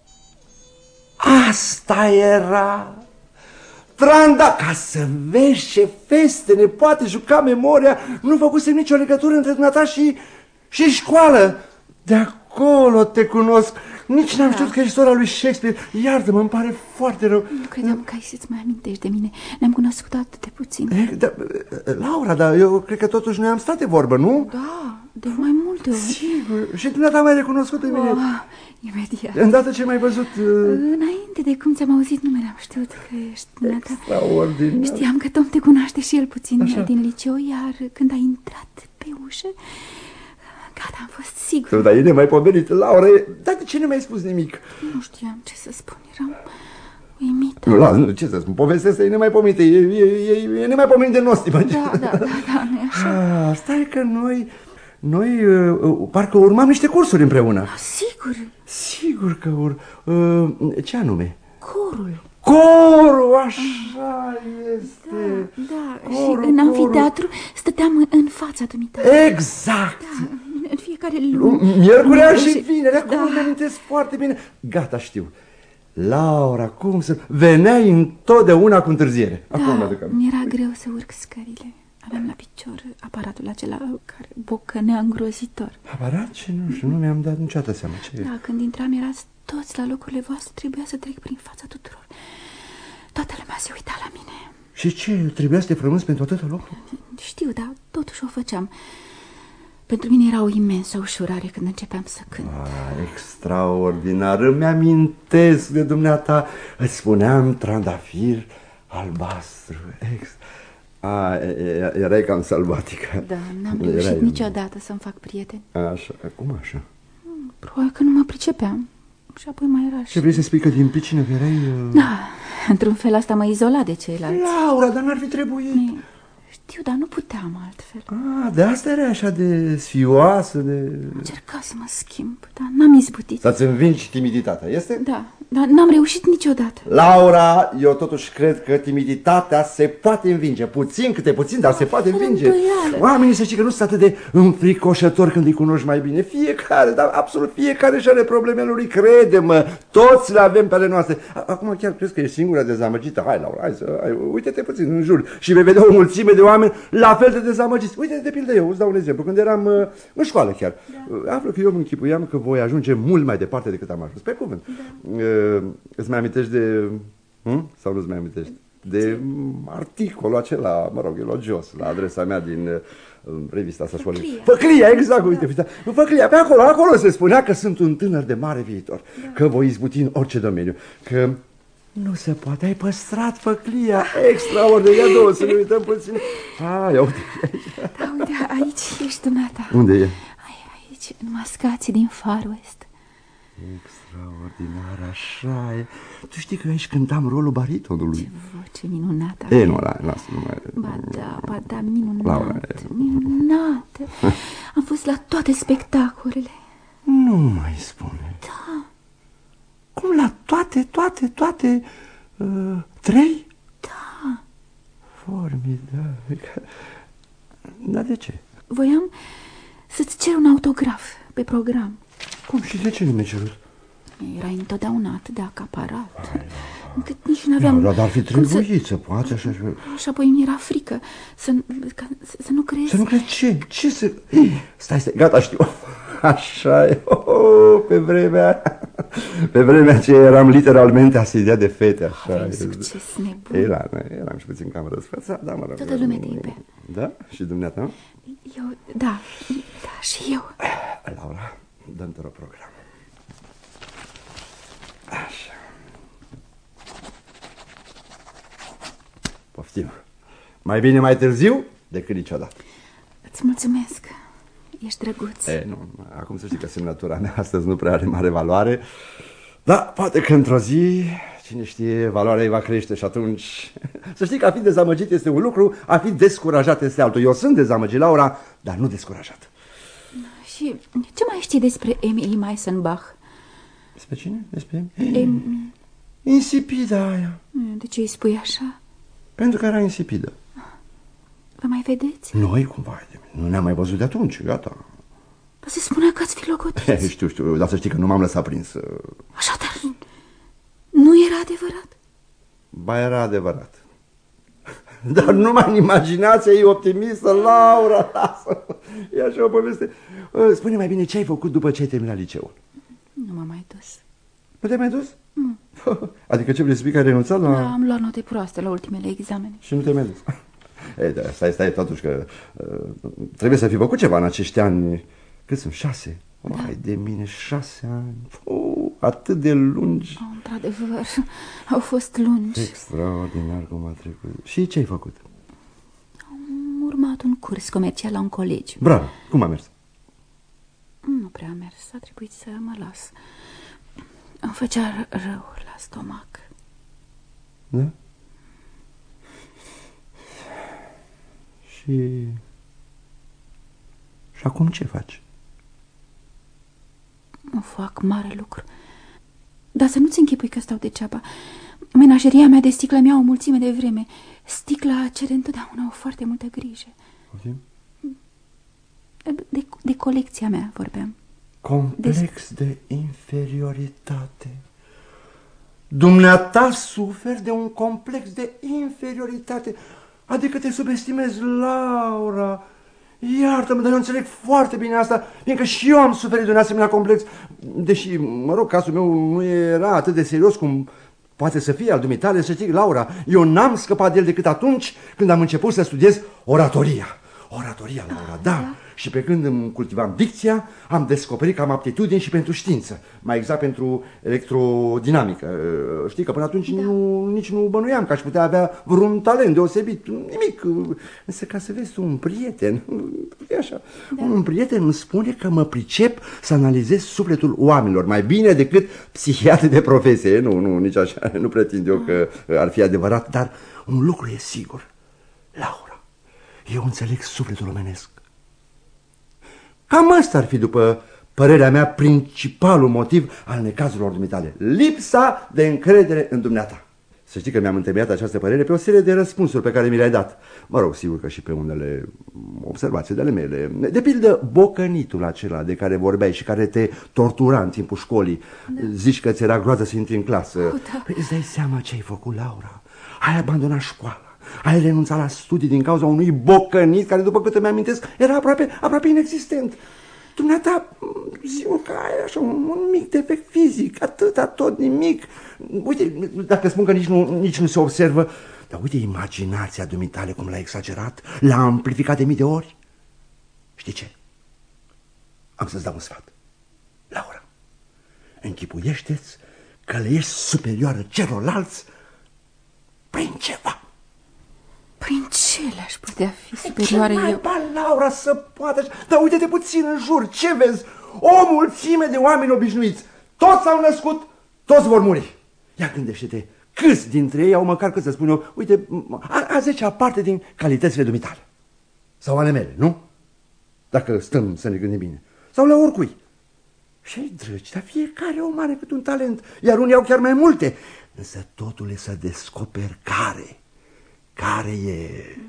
Asta era! Ca să vezi ce feste ne poate juca memoria. Nu făcusem nicio legătură între dumneata și școală. De acolo te cunosc. Nici n-am știut că ești sora lui Shakespeare. Iartă-mă, îmi pare foarte rău. Nu credeam că ai să-ți mai amintești de mine. Ne-am cunoscut atât de puțin. Laura, dar eu cred că totuși noi am stat de vorbă, nu? Da, de mai multe ori. Sigur. Și dumneata m-ai recunoscut pe mine. Imediat. Îndată ce m-ai văzut... Înainte de cum ți-am auzit numele, am știut că ești dumneata. Extraordinar. Știam că Tom te cunoaște și el puțin din liceu, iar când ai intrat pe ușă... Gata, am fost sigur. Dar e nemaipomenit, Laura, dar de ce nu mi-ai spus nimic? Nu știam ce să spun, eram uimită. Nu, ce să spun, povestea asta e nemaipomenită, e nemaipomenit de nostimă. Da, nu e așa. Stai că noi parcă urmam niște cursuri împreună. Sigur. Sigur că ce anume? Corul. Corul, așa este. Da, Corul, și în amfiteatru stăteam în fața dumitale. Exact. Da, în fiecare lună. Miercurea și vinerea, acum îmi amintesc foarte bine. Gata, știu. Laura, cum să... Veneai întotdeauna cu întârziere. Da, mi-era greu să urc scările. Aveam la picior aparatul acela care bocănea îngrozitor. Aparat? Ce nu știu, nu mi-am dat niciodată seama. Ce da, când intram erați toți la locurile voastre, trebuia să trec prin fața tuturor. Toată lumea se uita la mine. Și ce, trebuia să te frămânți pentru atâta lucru? Știu, dar totuși o făceam. Pentru mine era o imensă ușurare când începeam să cânt. Extraordinar, îmi amintesc de dumneata. Îți spuneam trandafir albastru. Erai cam sălbatică. Da, n-am reușit niciodată să-mi fac prieteni. Așa, cum așa? Probabil că nu mă pricepeam. Și apoi mai era și... Ce vrei să spui, că din pricină că erai... Da, într-un fel asta mă izola de ceilalți. Laura, dar n-ar fi trebuit. Știu, dar nu puteam altfel. De asta era așa de sfioasă, de... Încerca să mă schimb, dar n-am izbutit. Să-ți învingi timiditatea, este? Da, dar n-am reușit niciodată. Laura, eu totuși cred că timiditatea se poate învinge. Puțin câte puțin, dar se poate învinge. Oamenii, să știi că nu sunt atât de înfricoșători când îi cunoști mai bine. Fiecare, dar absolut fiecare și are problemele lui, crede-mă. Toți le avem pe ale noastre. Acum chiar crezi că ești singura dezamăgită? Hai, Laura, uite-te puțin în jur și vei vedea o mulțime de oameni la fel de dezamăgiți. Uite, de pildă eu, îți dau un exemplu. Când eram în școală chiar, află că eu îmi închipuiam că voi ajunge mult mai departe decât am ajuns. Pe cuvânt. Îți mai amintești de... Sau nu-ți mai amintești? De articolul acela, mă rog, elogios, la adresa mea din revista asta școală. Făclia, exact, uite. Făclia, pe acolo se spunea că sunt un tânăr de mare viitor, că voi izbuti în orice domeniu, că... Nu se poate, ai păstrat făclia. Extraordinar, două, să ne uităm puțin. Ia uite. Da, uite, aici ești dumneata. Unde e? Aici, în mascații din Far West. Extraordinar, așa e. Tu știi că aici cântam rolul baritonului. Ce voce minunată. Nu, lasă, nu mai... Ba da, minunată, minunată. Am fost la toate spectacolele. Nu mai spune. Da. Cum la toate? 3? Da. Formidabil. Dar de ce? Voiam să-ți cer un autograf pe program. Cum și de ce nu mi-ai cerut? Erai întotdeauna atât de acaparat, încât nici nu aveam... Dar ar fi trebuit să poate așa... Și apoi mi-era frică să nu crezi... Să nu crezi ce? Ce să... Stai, gata, știu. Așa e, pe vremea aceea eram literalmente asediat de fete, așa. Aveam succes nebun. Eram și puțin cam răsfățat, da, mă rog. Toată lumea te iubea. Da? Și dumneata? Da, și eu. Laura, dă-mi te rog program. Așa. Poftim. Mai bine mai târziu decât niciodată. Îți mulțumesc. Ești drăguț. Nu, acum să știi că semnătura mea astăzi nu prea are mare valoare. Dar poate că într-o zi, cine știe, valoarea ei va crește și atunci... Să știi că a fi dezamăgit este un lucru, a fi descurajat este altul. Eu sunt dezamăgit, Laura, dar nu descurajat. Și ce mai știi despre Emily Meisenbach? Despre cine? Despre insipidă aia. De ce îi spui așa? Pentru că era insipidă. Vă mai vedeți? Noi, cumva, nu ne-am mai văzut de atunci, gata. Dar se spunea că ați fi logotiți. Știu, dar să știi că nu m-am lăsat prins. Așadar, nu era adevărat? Ba, era adevărat. Dar numai în imaginația ei optimistă, Laura, lasă. E așa o poveste. Spune mai bine, ce ai făcut după ce ai terminat liceul? Nu m-am mai dus. Nu te-ai mai dus? Nu. Adică ce vrei să spui, că ai renunțat la... Da, am luat note proaste la ultimele examene. Și nu te-ai mai dus? Stai, totuși că trebuie să fi făcut ceva în acești ani. Cât sunt? 6? Vai de mine, 6 ani. Atât de lungi. Într-adevăr, au fost lungi. Extraordinar cum a trecut. Și ce ai făcut? Am urmat un curs comercial la un colegiu. Bravo, cum a mers? Nu prea a mers, a trebuit să mă las. Îmi făcea rău la stomac. Da? Și acum ce faci? Nu fac mare lucru. Dar să nu-ți închipui că stau degeaba. Menageria mea de sticlă mi-a o mulțime de vreme. Sticla cere întotdeauna o foarte multă grijă. De colecția mea vorbeam. Complex de inferioritate. Dumneata suferi de un complex de inferioritate. Adică te subestimezi, Laura. Iartă-mă, dar eu înțeleg foarte bine asta, fiindcă și eu am suferit de un asemenea complex. Deși, mă rog, cazul meu nu era atât de serios cum poate să fie al dumitale. Să știi, Laura, eu n-am scăpat de el decât atunci când am început să studiez oratoria. Oratoria, Laura, da. Și pe când îmi cultivam dicția, am descoperit că am aptitudini și pentru știință. Mai exact pentru electrodinamică. Știi că până atunci nici nu bănuiam că aș putea avea vreun talent deosebit. Nimic. Însă ca să vezi un prieten, e așa, un prieten îmi spune că mă pricep să analizez sufletul oamenilor mai bine decât psihiatri de profesie. Nu, nici așa, nu pretind eu că ar fi adevărat, dar un lucru e sigur. Laura, eu înțeleg sufletul omenesc. Cam asta ar fi, după părerea mea, principalul motiv al necazurilor dumitale. Lipsa de încredere în dumneata. Să știi că mi-am întemeiat această părere pe o serie de răspunsuri pe care mi le-ai dat. Mă rog, sigur că și pe unele observații de ale mele. De pildă, bocănitul acela de care vorbeai și care te tortura în timpul școlii. Zici că ți era groază să intri în clasă. Păi, îți dai seama ce ai făcut, Laura? Ai abandonat școala. Ai renunțat la studii din cauza unui bocănit care, după cât îmi amintesc, era aproape inexistent. Dumneata, zic că ai așa un mic defect fizic, atâta tot nimic. Uite, dacă spun că nici nu se observă, dar uite imaginația dumitale cum l-a exagerat, l-a amplificat de mii de ori. Știi ce? Am să-ți dau un sfat. Laura, închipuiește-ți că le ești superioară celorlalți prin ceva. Prin ce le-aș putea fi superioară eu? Ba, Laura, să poată. Dar uite-te puțin în jur, ce vezi? O mulțime de oameni obișnuiți. Toți s-au născut, toți vor muri. Ia gândește-te, câți dintre ei au măcar, cât să spun eu, uite, a 10-a parte din calitățile dumitale. Sau ale mele, nu? Dacă stăm să ne gândim bine. Sau la oricui. Și-ai drăgi, dar fiecare om are cât un talent, iar unii au chiar mai multe. Însă totul e să descoperi care e,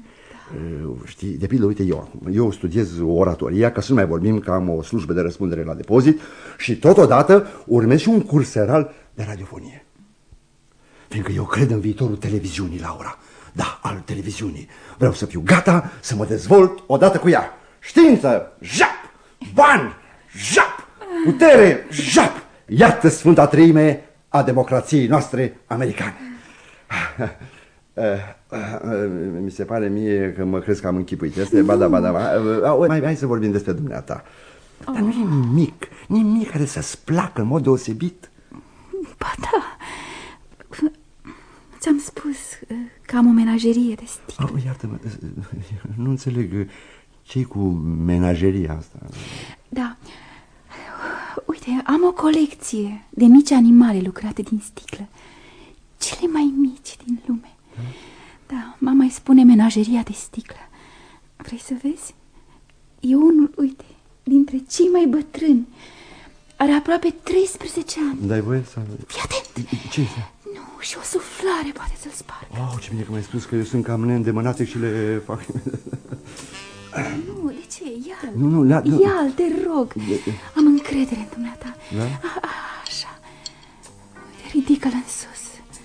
știi, de pildă, uite, eu studiez oratoria, ca să nu mai vorbim că am o slujbă de răspundere la depozit și totodată urmez și un curseral de radiofonie. Fiindcă eu cred în viitorul televiziunii, Laura. Da, al televiziunii. Vreau să fiu gata să mă dezvolt odată cu ea. Știință, jap! Bani, jap! Putere, jap! Iată Sfânta Treime a democrației noastre americane. Mi se pare mie că mă crezi că am închipuit. Este hai să vorbim despre dumneata. Dar nu e nimic care să-ți placă în mod deosebit. Ba da. Ți-am spus că am o menagerie de sticlă. Iartă-mă, nu înțeleg ce-i cu menageria asta. Da. Uite, am o colecție de mici animale lucrate din sticlă. Cele mai mici din lume. Da, mama îi spune menageria de sticlă. Vrei să vezi? E unul, uite, dintre cei mai bătrâni. Are aproape 13 ani. Dai voie să... Fii atent! Ce este? Nu, și o suflare poate să-l spargă. Ce bine că mi-ai spus că eu sunt cam neîndemânate și le fac... Nu, de ce? Ia-l. Nu, ia-l, te rog. Am încredere în dumneata. Da? Așa. Ridică-l în sus.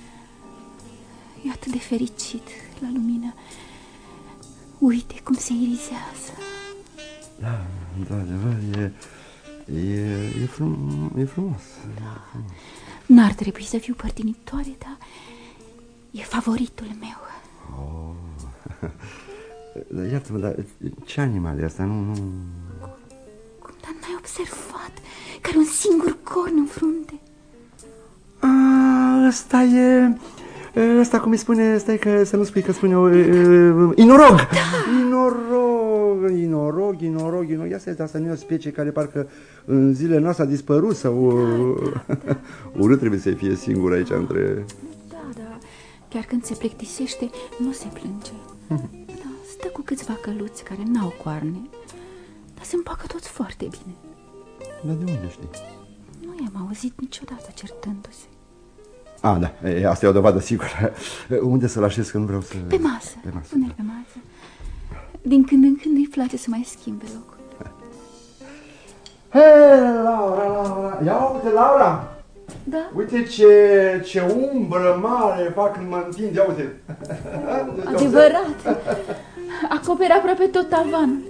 E atât de fericit la lumină. Uite cum se irizează. Da, într-adevăr, e frumos. Da. N-ar trebui să fiu părtinitoare, dar e favoritul meu. Iartă-mă, dar ce animal e asta? Nu... Cum, dar n-ai observat? Că are un singur corn în frunte. Ăsta e... Ăsta cum îi spune, stai că să nu spui că spune inorog. Da. Inorog. Ia să asta nu e o specie care parcă în zilele noastre a dispărut sau... Da. Urât trebuie să fie singur aici între... Da. Chiar când se plictisește, nu se plânge. Da, stă cu câțiva căluți care n-au coarne, dar se împacă toți foarte bine. Dar de unde știi? Nu i-am auzit niciodată certându-se. Da, asta e o dovadă sigură. Unde să-l așez, că nu vreau să... Pe masă. Pune-l pe masă. Din când în când îi place să mai schimbe locul. Hei, Laura, ia uite, Laura! Da? Uite ce umbră mare fac când mă întind, ia uite! Adevărat! Acoperă aproape tot tavanul.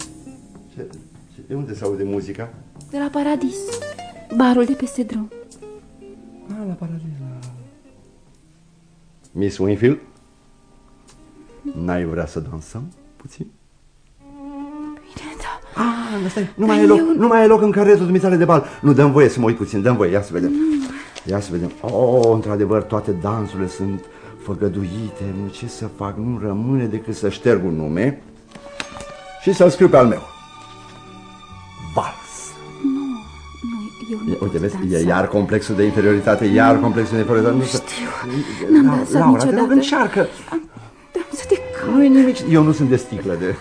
De unde se aude muzica? De la Paradis, barul de peste drum. La Paradis, Miss Winfield, n-ai vrea să dansăm puțin? Bine, da. Stai, nu mai e loc în caretul dumitale de bal. Nu, dăm voie să mă uit puțin, dăm voie, ia să vedem. Ia să vedem. Într-adevăr, toate dansurile sunt făgăduite. Nu, ce să fac? Nu rămâne decât să șterg un nume și să-l scriu pe al meu. Vals. Eu nu uite, vezi, e iar complexul de inferioritate, iar complexul de inferioritate. Nu știu, n-am dansat Laura, niciodată. te rog, încearcă. Am să te caut. Nu e nimic, eu nu sunt de sticlă de...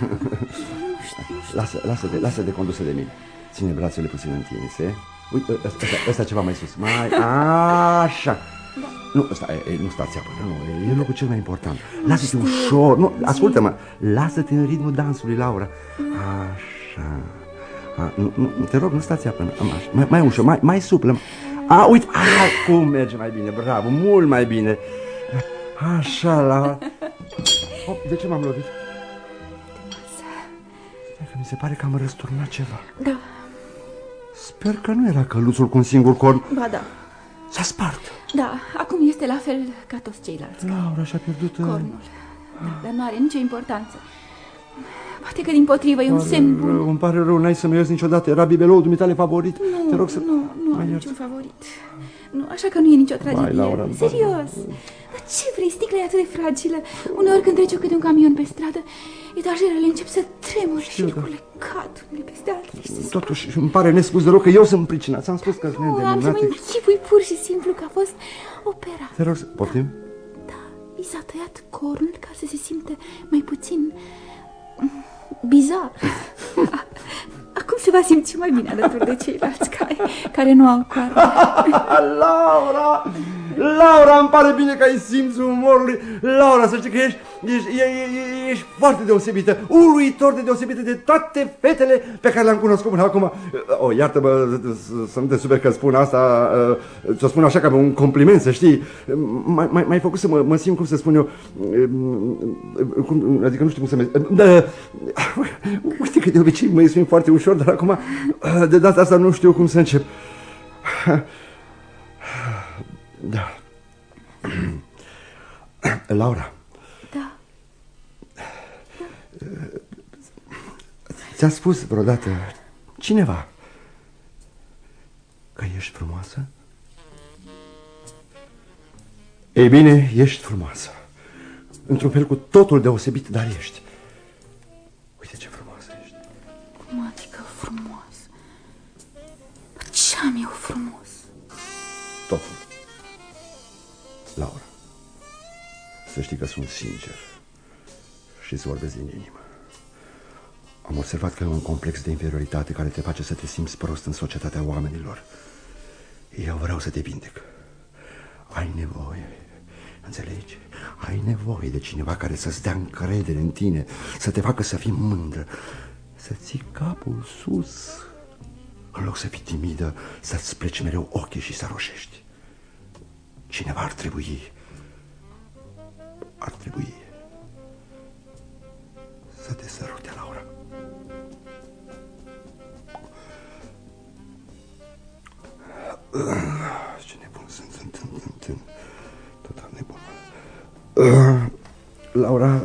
Lasă-te condusă de mine. Ține brațele puțin întinse. Uite, ăsta ceva mai sus. Așa. Nu, nu stați apă, nu, e locul cel mai important. Lasă-te ușor, nu, ascultă-mă. Lasă-te în ritmul dansului, Laura. Așa. Nu, te rog, nu stați apă. Mai ușor, mai suplă. Uite, acum merge mai bine, bravo, mult mai bine. Așa, Laura. De ce m-am lovit? Mi se pare că am răsturnat ceva. Da. Sper că nu era căluțul cu un singur corn. Ba da. S-a spart. Da, acum este la fel ca toți ceilalți. Laura și-a pierdut cornul. Dar nu are nicio importanță. Poate că dimpotrivă e un semn bun. Îmi pare rău, n-ai să-mi ierți niciodată. Era bibeloul dumitale favorit. Te rog să... Nu am niciun favorit. Nu, așa că nu e nicio tragedie. Laura, serios. Dar ce vrei? Sticla e atât de fragilă. Uneori când trece câte un camion pe stradă, etajerele încep să tremure și lucrurile cad unele peste altele. Totuși, îmi pare nespus de rău că eu sunt pricina. Ți-am spus că-s neîndemnate. Am să mă închipui pur și simplu că a fost operat. Te rog să... Poftim? Da, i s-a tăiat cornul ca să se simte mai puțin... bizar. Acum se va simți mai bine alături de ceilalți care nu au coarne. Laura, îmi pare bine că ai simțul umorului. Laura, să știi că ești foarte deosebită, uluitor de deosebită de toate fetele pe care le-am cunoscut până acum. Iartă-mă să nu te superi că spun asta, ți-o spun așa ca un compliment, să știi. M-ai făcut să mă simt, cum să spun eu, adică nu știu cum să uite că de obicei mă exprim foarte ușor, dar acum de data asta nu știu cum să încep. Da. Laura. Da. Ți-a spus vreodată cineva că ești frumoasă? Ei bine, ești frumoasă. Într-un fel cu totul deosebit, dar ești. Uite ce frumoasă ești. Cum adică frumos? Ce-am eu frumos? Totul. Laura, să știi că sunt sincer și îți vorbesc din inimă. Am observat că e un complex de inferioritate care te face să te simți prost în societatea oamenilor. Eu vreau să te vindec. Ai nevoie, înțelegi? Ai nevoie de cineva care să-ți dea încredere în tine, să te facă să fii mândră, să ții capul sus. În loc să fii timidă, să-ți pleci mereu ochii și să roșești. Cineva ar trebui să te sărute, Laura. Ce nebun sunt, total nebun. Laura,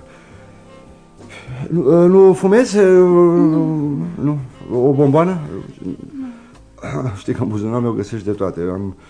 nu fumezi? Nu? O bomboană? Știi că în buzunarul meu găsești de toate.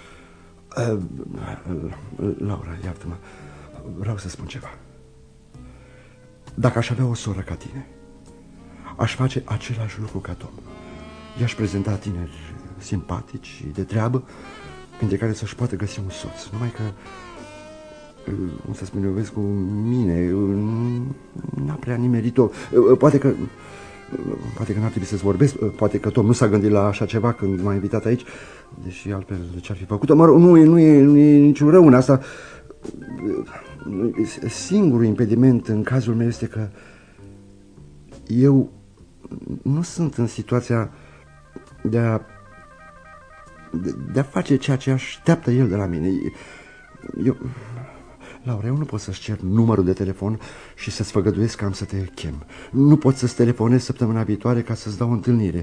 Laura, iartă-mă, vreau să spun ceva. Dacă aș avea o soră ca tine, aș face același lucru ca Tom. I-aș prezenta tineri simpatici și de treabă, între care să-și poată găsi un soț. Numai că, cum să spun eu, vezi, cu mine n-a prea nimerit-o. Poate că Poate că n-ar trebui să-ți vorbesc, poate că Tom nu s-a gândit la așa ceva când m-a invitat aici, deși altfel ce-ar fi făcut. Mă rog, nu e niciun rău în asta. Singurul impediment în cazul meu este că eu nu sunt în situația de a face ceea ce așteaptă el de la mine. Laura, eu nu pot să-ți cer numărul de telefon și să-ți făgăduiesc că am să te chem. Nu pot să-ți telefonez săptămâna viitoare ca să-ți dau o întâlnire.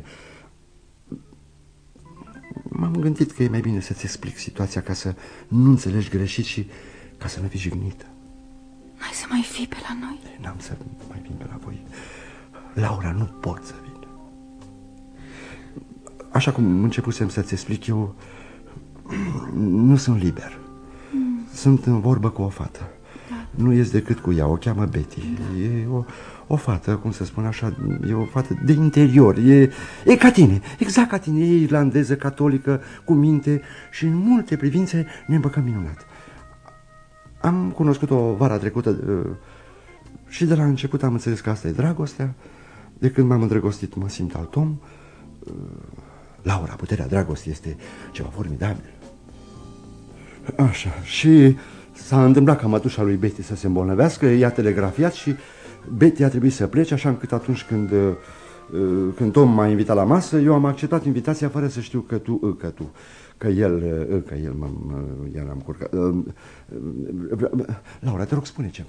M-am gândit că e mai bine să-ți explic situația ca să nu înțelegi greșit și ca să nu fii jignită. N-ai să mai fii pe la noi? N-am să mai vin pe la voi. Laura, nu pot să vin. Așa cum începusem să-ți explic, eu nu sunt liber. Sunt în vorbă cu o fată. Da. Nu ies decât cu ea, o cheamă Betty. Da. E o fată, cum să spun așa, e o fată de interior. E ca tine, exact ca tine. E irlandeză, catolică, cu minte și în multe privințe ne împăcăm minunat. Am cunoscut-o vara trecută și de la început am înțeles că asta e dragostea. De când m-am îndrăgostit mă simt alt om. Laura, puterea dragostei este ceva formidabil. Așa, și s-a întâmplat ca mătușa lui Betty să se îmbolnăvească. I-a telegrafiat și Betty a trebuit să plece, așa încât atunci când Tom m-a invitat la masă, eu am acceptat invitația fără să știu că el m-am curcat. Laura, te rog, spune ceva.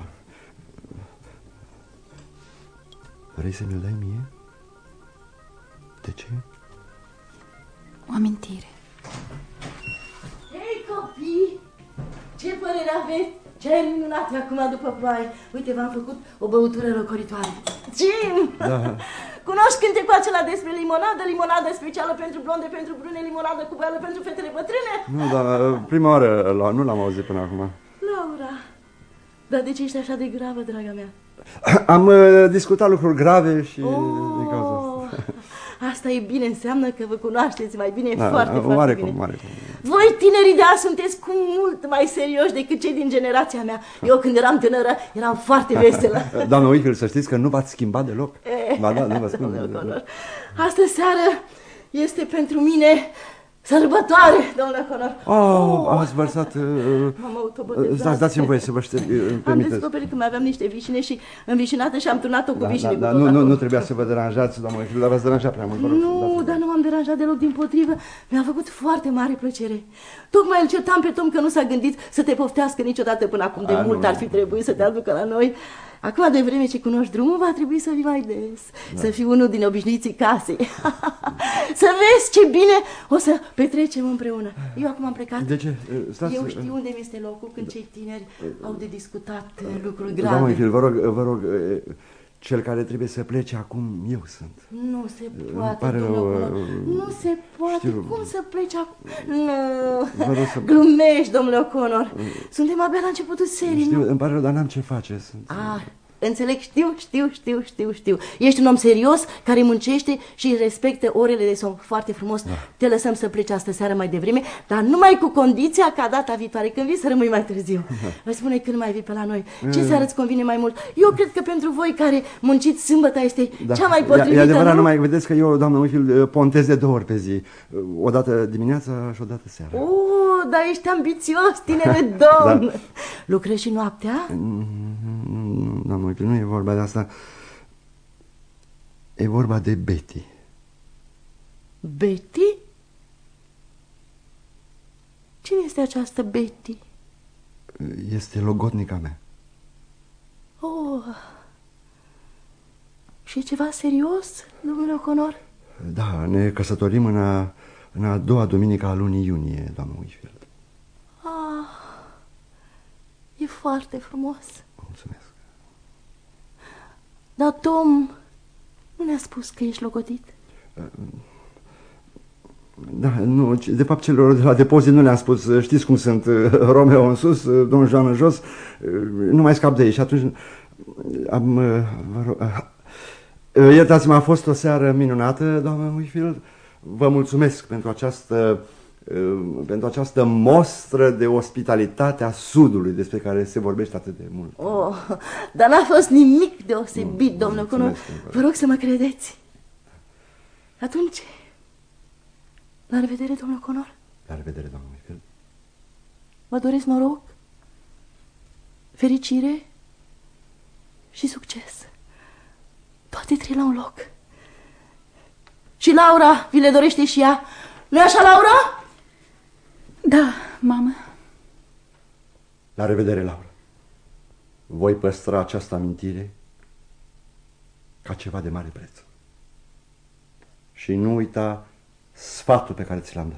Vrei să mi-l dai mie? De ce? O amintire. Hei, copii! Ce părere aveți? Ce minunat acum după ploaie. Uite, v-am făcut o băutură răcoritoare. Jim! Da. Cunoști cântecul acela despre limonadă? Limonadă specială pentru blonde, pentru brune, limonadă cu boială pentru fetele bătrâne? Nu, dar prima oară nu l-am auzit până acum. Laura, dar de ce ești așa de gravă, draga mea? Am discutat lucruri grave și din cauza asta. Asta e bine, înseamnă că vă cunoașteți mai bine, foarte bine. Voi, tinerii de azi, sunteți cu mult mai serioși decât cei din generația mea. Eu, când eram tânără, eram foarte veselă. Doamnă Wickle, să știți că nu v-ați schimbat deloc. Ba da, nu vă spun. Astă seară este pentru mine sărbătoare, domnule Conor. Ați vărsat... M-am autobotezat. Dați-mi voie să vă șterg. Am descoperit că mai aveam niște vișine și învișinată și am turnat-o cu vișine. Nu trebuia să vă deranjați, doamnă Wickle, dar v-ați deranjat prea mult. Nu, dar nu m-am deranjat deloc, dimpotrivă. Mi-a făcut foarte mare plăcere. Tocmai îl certam pe Tom că nu s-a gândit să te poftească niciodată până acum. De mult ar fi trebuit să te aducă la noi. Acum, de vreme ce cunoști drumul, va trebui să vii mai des. Să fii unul din obișnuiții casei. Să vezi ce bine o să petrecem împreună. Eu acum am plecat. De ce? Eu știu unde mi este locul când cei tineri au de discutat lucruri grave. Doamne Wickle, vă rog, cel care trebuie să plece acum, eu sunt. Nu se poate, nu se poate. Cum să pleci acum? Nu, glumești, domnule O'Connor. Suntem abia la începutul serii. Știu, îmi pare rău, dar n-am ce face. Înțeleg, știu. Ești un om serios care muncește și respectă orele de somn foarte frumos. Te lăsăm să pleci astă seară mai devreme, dar numai cu condiția ca data viitoare, când vii, să rămâi mai târziu. Vă spune când mai vii pe la noi. Ce seară îți convine mai mult? Eu cred că pentru voi care munciți sâmbătă este cea mai potrivită. E adevărat, numai vedeți că eu, doamnă Wickle, pontez de 2 ori pe zi. O dată dimineața și o dată seara. Dar ești ambițios, tinere domn. Lucrezi și noaptea? Doamne Wickle, nu e vorba de asta. E vorba de Betty. Betty? Cine este această Betty? Este logodnica mea. Și e ceva serios, domnule O'Connor? Da, ne căsătorim în a doua duminică a lunii iunie, doamnă Wickle. E foarte frumos. Mulțumesc. Dar Tom nu ne-a spus că ești logodit? Da, nu, de fapt celor de la depozit nu le-am spus. Știți cum sunt, Romeo în sus, Don Juan în jos. Nu mai scap de ei și atunci iertați-mă, a fost o seară minunată, doamnă Wickle. Vă mulțumesc pentru această mostră de ospitalitate a Sudului despre care se vorbește atât de mult. Dar n-a fost nimic deosebit, domnule O'Connor. Vă rog să mă credeți. Atunci, la revedere, domnul Conor. La revedere, doamnă Wickfield. Vă doresc noroc, fericire și succes. Toate trei la un loc. Și Laura vi le dorește și ea. Nu-i așa, Laura? Da, mamă. La revedere, Laura. Voi păstra această amintire ca ceva de mare preț. Și nu uita sfatul pe care ți l-am dat.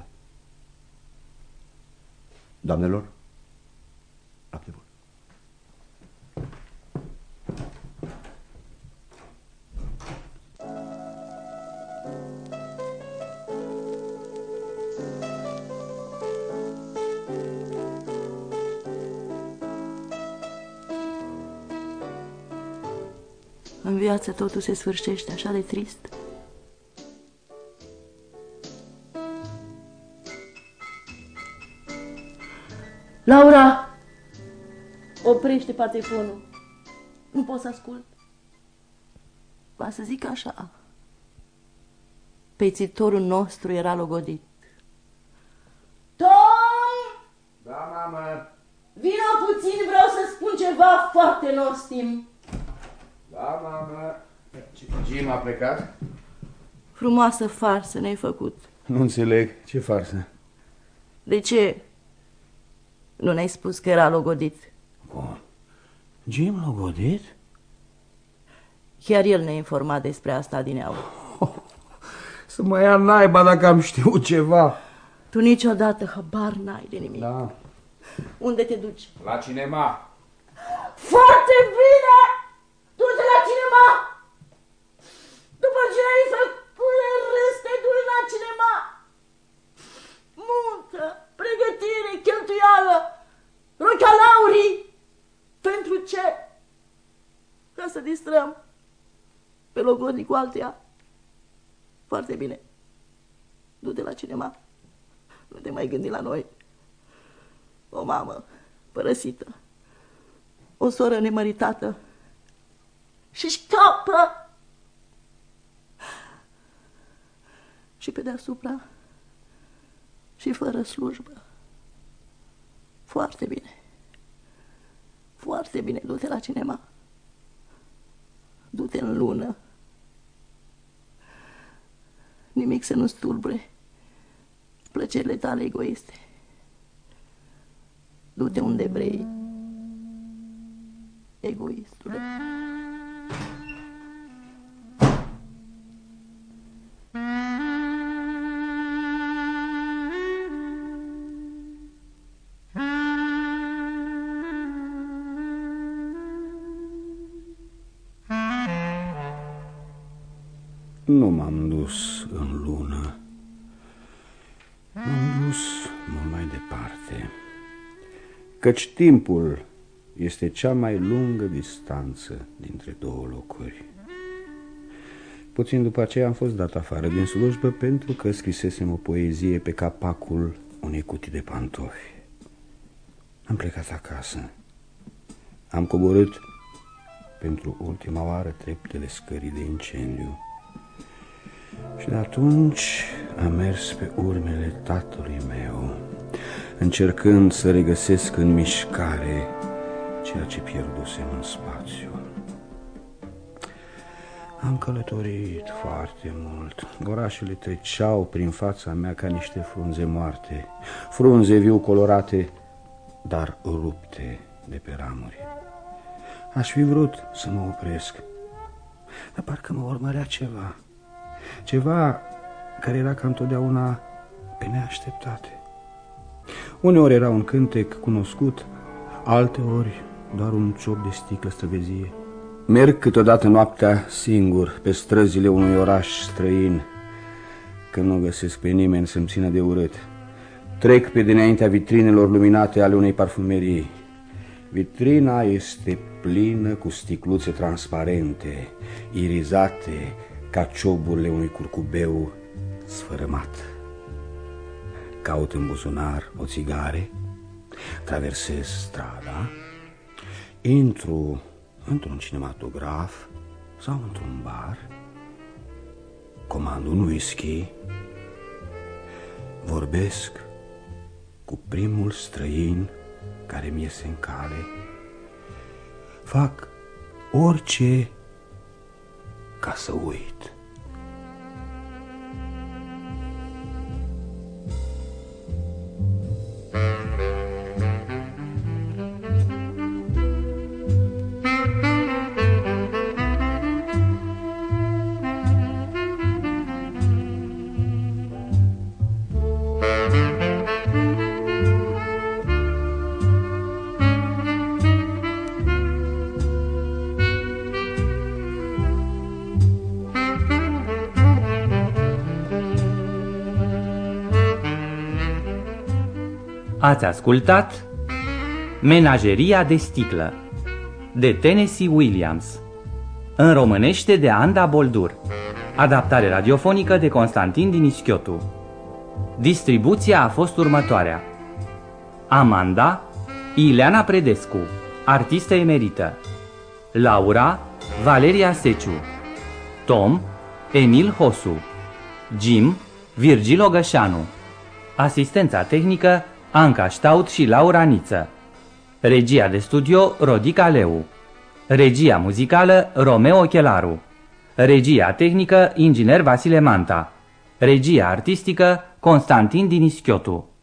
Doamnelor, noapte bună. În viață totul se sfârșește așa de trist. Laura, oprește patefonul. Nu pot să ascult. Va să zic așa. Pețitorul nostru era logodit. Tom! Da, mamă. Vino puțin, vreau să spun ceva foarte nostim. Da, mamă. Jim a plecat? Frumoasă farsă ne-ai făcut. Nu înțeleg. Ce farsă? De ce nu ne-ai spus că era logodit? Bun. Jim logodit? Chiar el ne-a informat despre asta dineauri. Să mă ia naiba dacă am știut ceva. Tu niciodată habar n-ai de nimic. Da. Unde te duci? La cinema. Foarte bine! Du-te la cinema! După ce ai făcut râs, te duci la cinema! Muncă, pregătire, cheltuială, rochea Laurii. Pentru ce? Ca să distrăm pe logodnic cu altuia. Foarte bine. Du-te la cinema. Nu te mai gândi la noi. O mamă părăsită, o soră nemăritată și șchiopă. Și pe deasupra și fără slujbă. Foarte bine. Foarte bine, du-te la cinema. Du-te în lună. Nimic să nu stulbure plăcerile tale egoiste. Du-te unde vrei, egoistule. Nu m-am dus în lună. M-am dus mult mai departe. Căci timpul este cea mai lungă distanță dintre două locuri. Puțin după aceea am fost dat afară din slujbă pentru că scrisesem o poezie pe capacul unei cutii de pantofi. Am plecat acasă. Am coborât pentru ultima oară treptele scării de incendiu. Și de atunci am mers pe urmele tatălui meu, încercând să regăsesc în mișcare ceea ce pierdusem în spațiu. Am călătorit foarte mult. Orașele treceau prin fața mea ca niște frunze moarte, frunze viu colorate, dar rupte de pe ramuri. Aș fi vrut să mă opresc, dar parcă mă urmărea ceva. Ceva care era ca întotdeauna pe neașteptate. Uneori era un cântec cunoscut, alteori doar un ciop de sticlă străvezie. Merg câteodată noaptea singur pe străzile unui oraș străin, când nu găsesc pe nimeni să-mi țină de urât. Trec pe dinaintea vitrinelor luminate ale unei parfumerii. Vitrina este plină cu sticluțe transparente, irizate ca cioburile unui curcubeu sfărâmat. Caut în buzunar o țigare, traversez strada, intru într-un cinematograf sau într-un bar comand un whisky, vorbesc cu primul străin care mi iese în cale, fac orice ca să uit. Ați ascultat Menageria de sticlă de Tennessee Williams, în românește de Anda Boldur, adaptare radiofonică de Constantin Dinischiotu. Distribuția a fost următoarea: Amanda, Ileana Predescu, artistă emerită; Laura, Valeria Seciu; Tom, Emil Hosu; Jim, Virgil Ogășanu; asistența tehnică Anca Ștaut și Laura Niță; regia de studio Rodica Leu; regia muzicală Romeo Chelaru; regia tehnică inginer Vasile Manta; regia artistică Constantin Dinischiotu.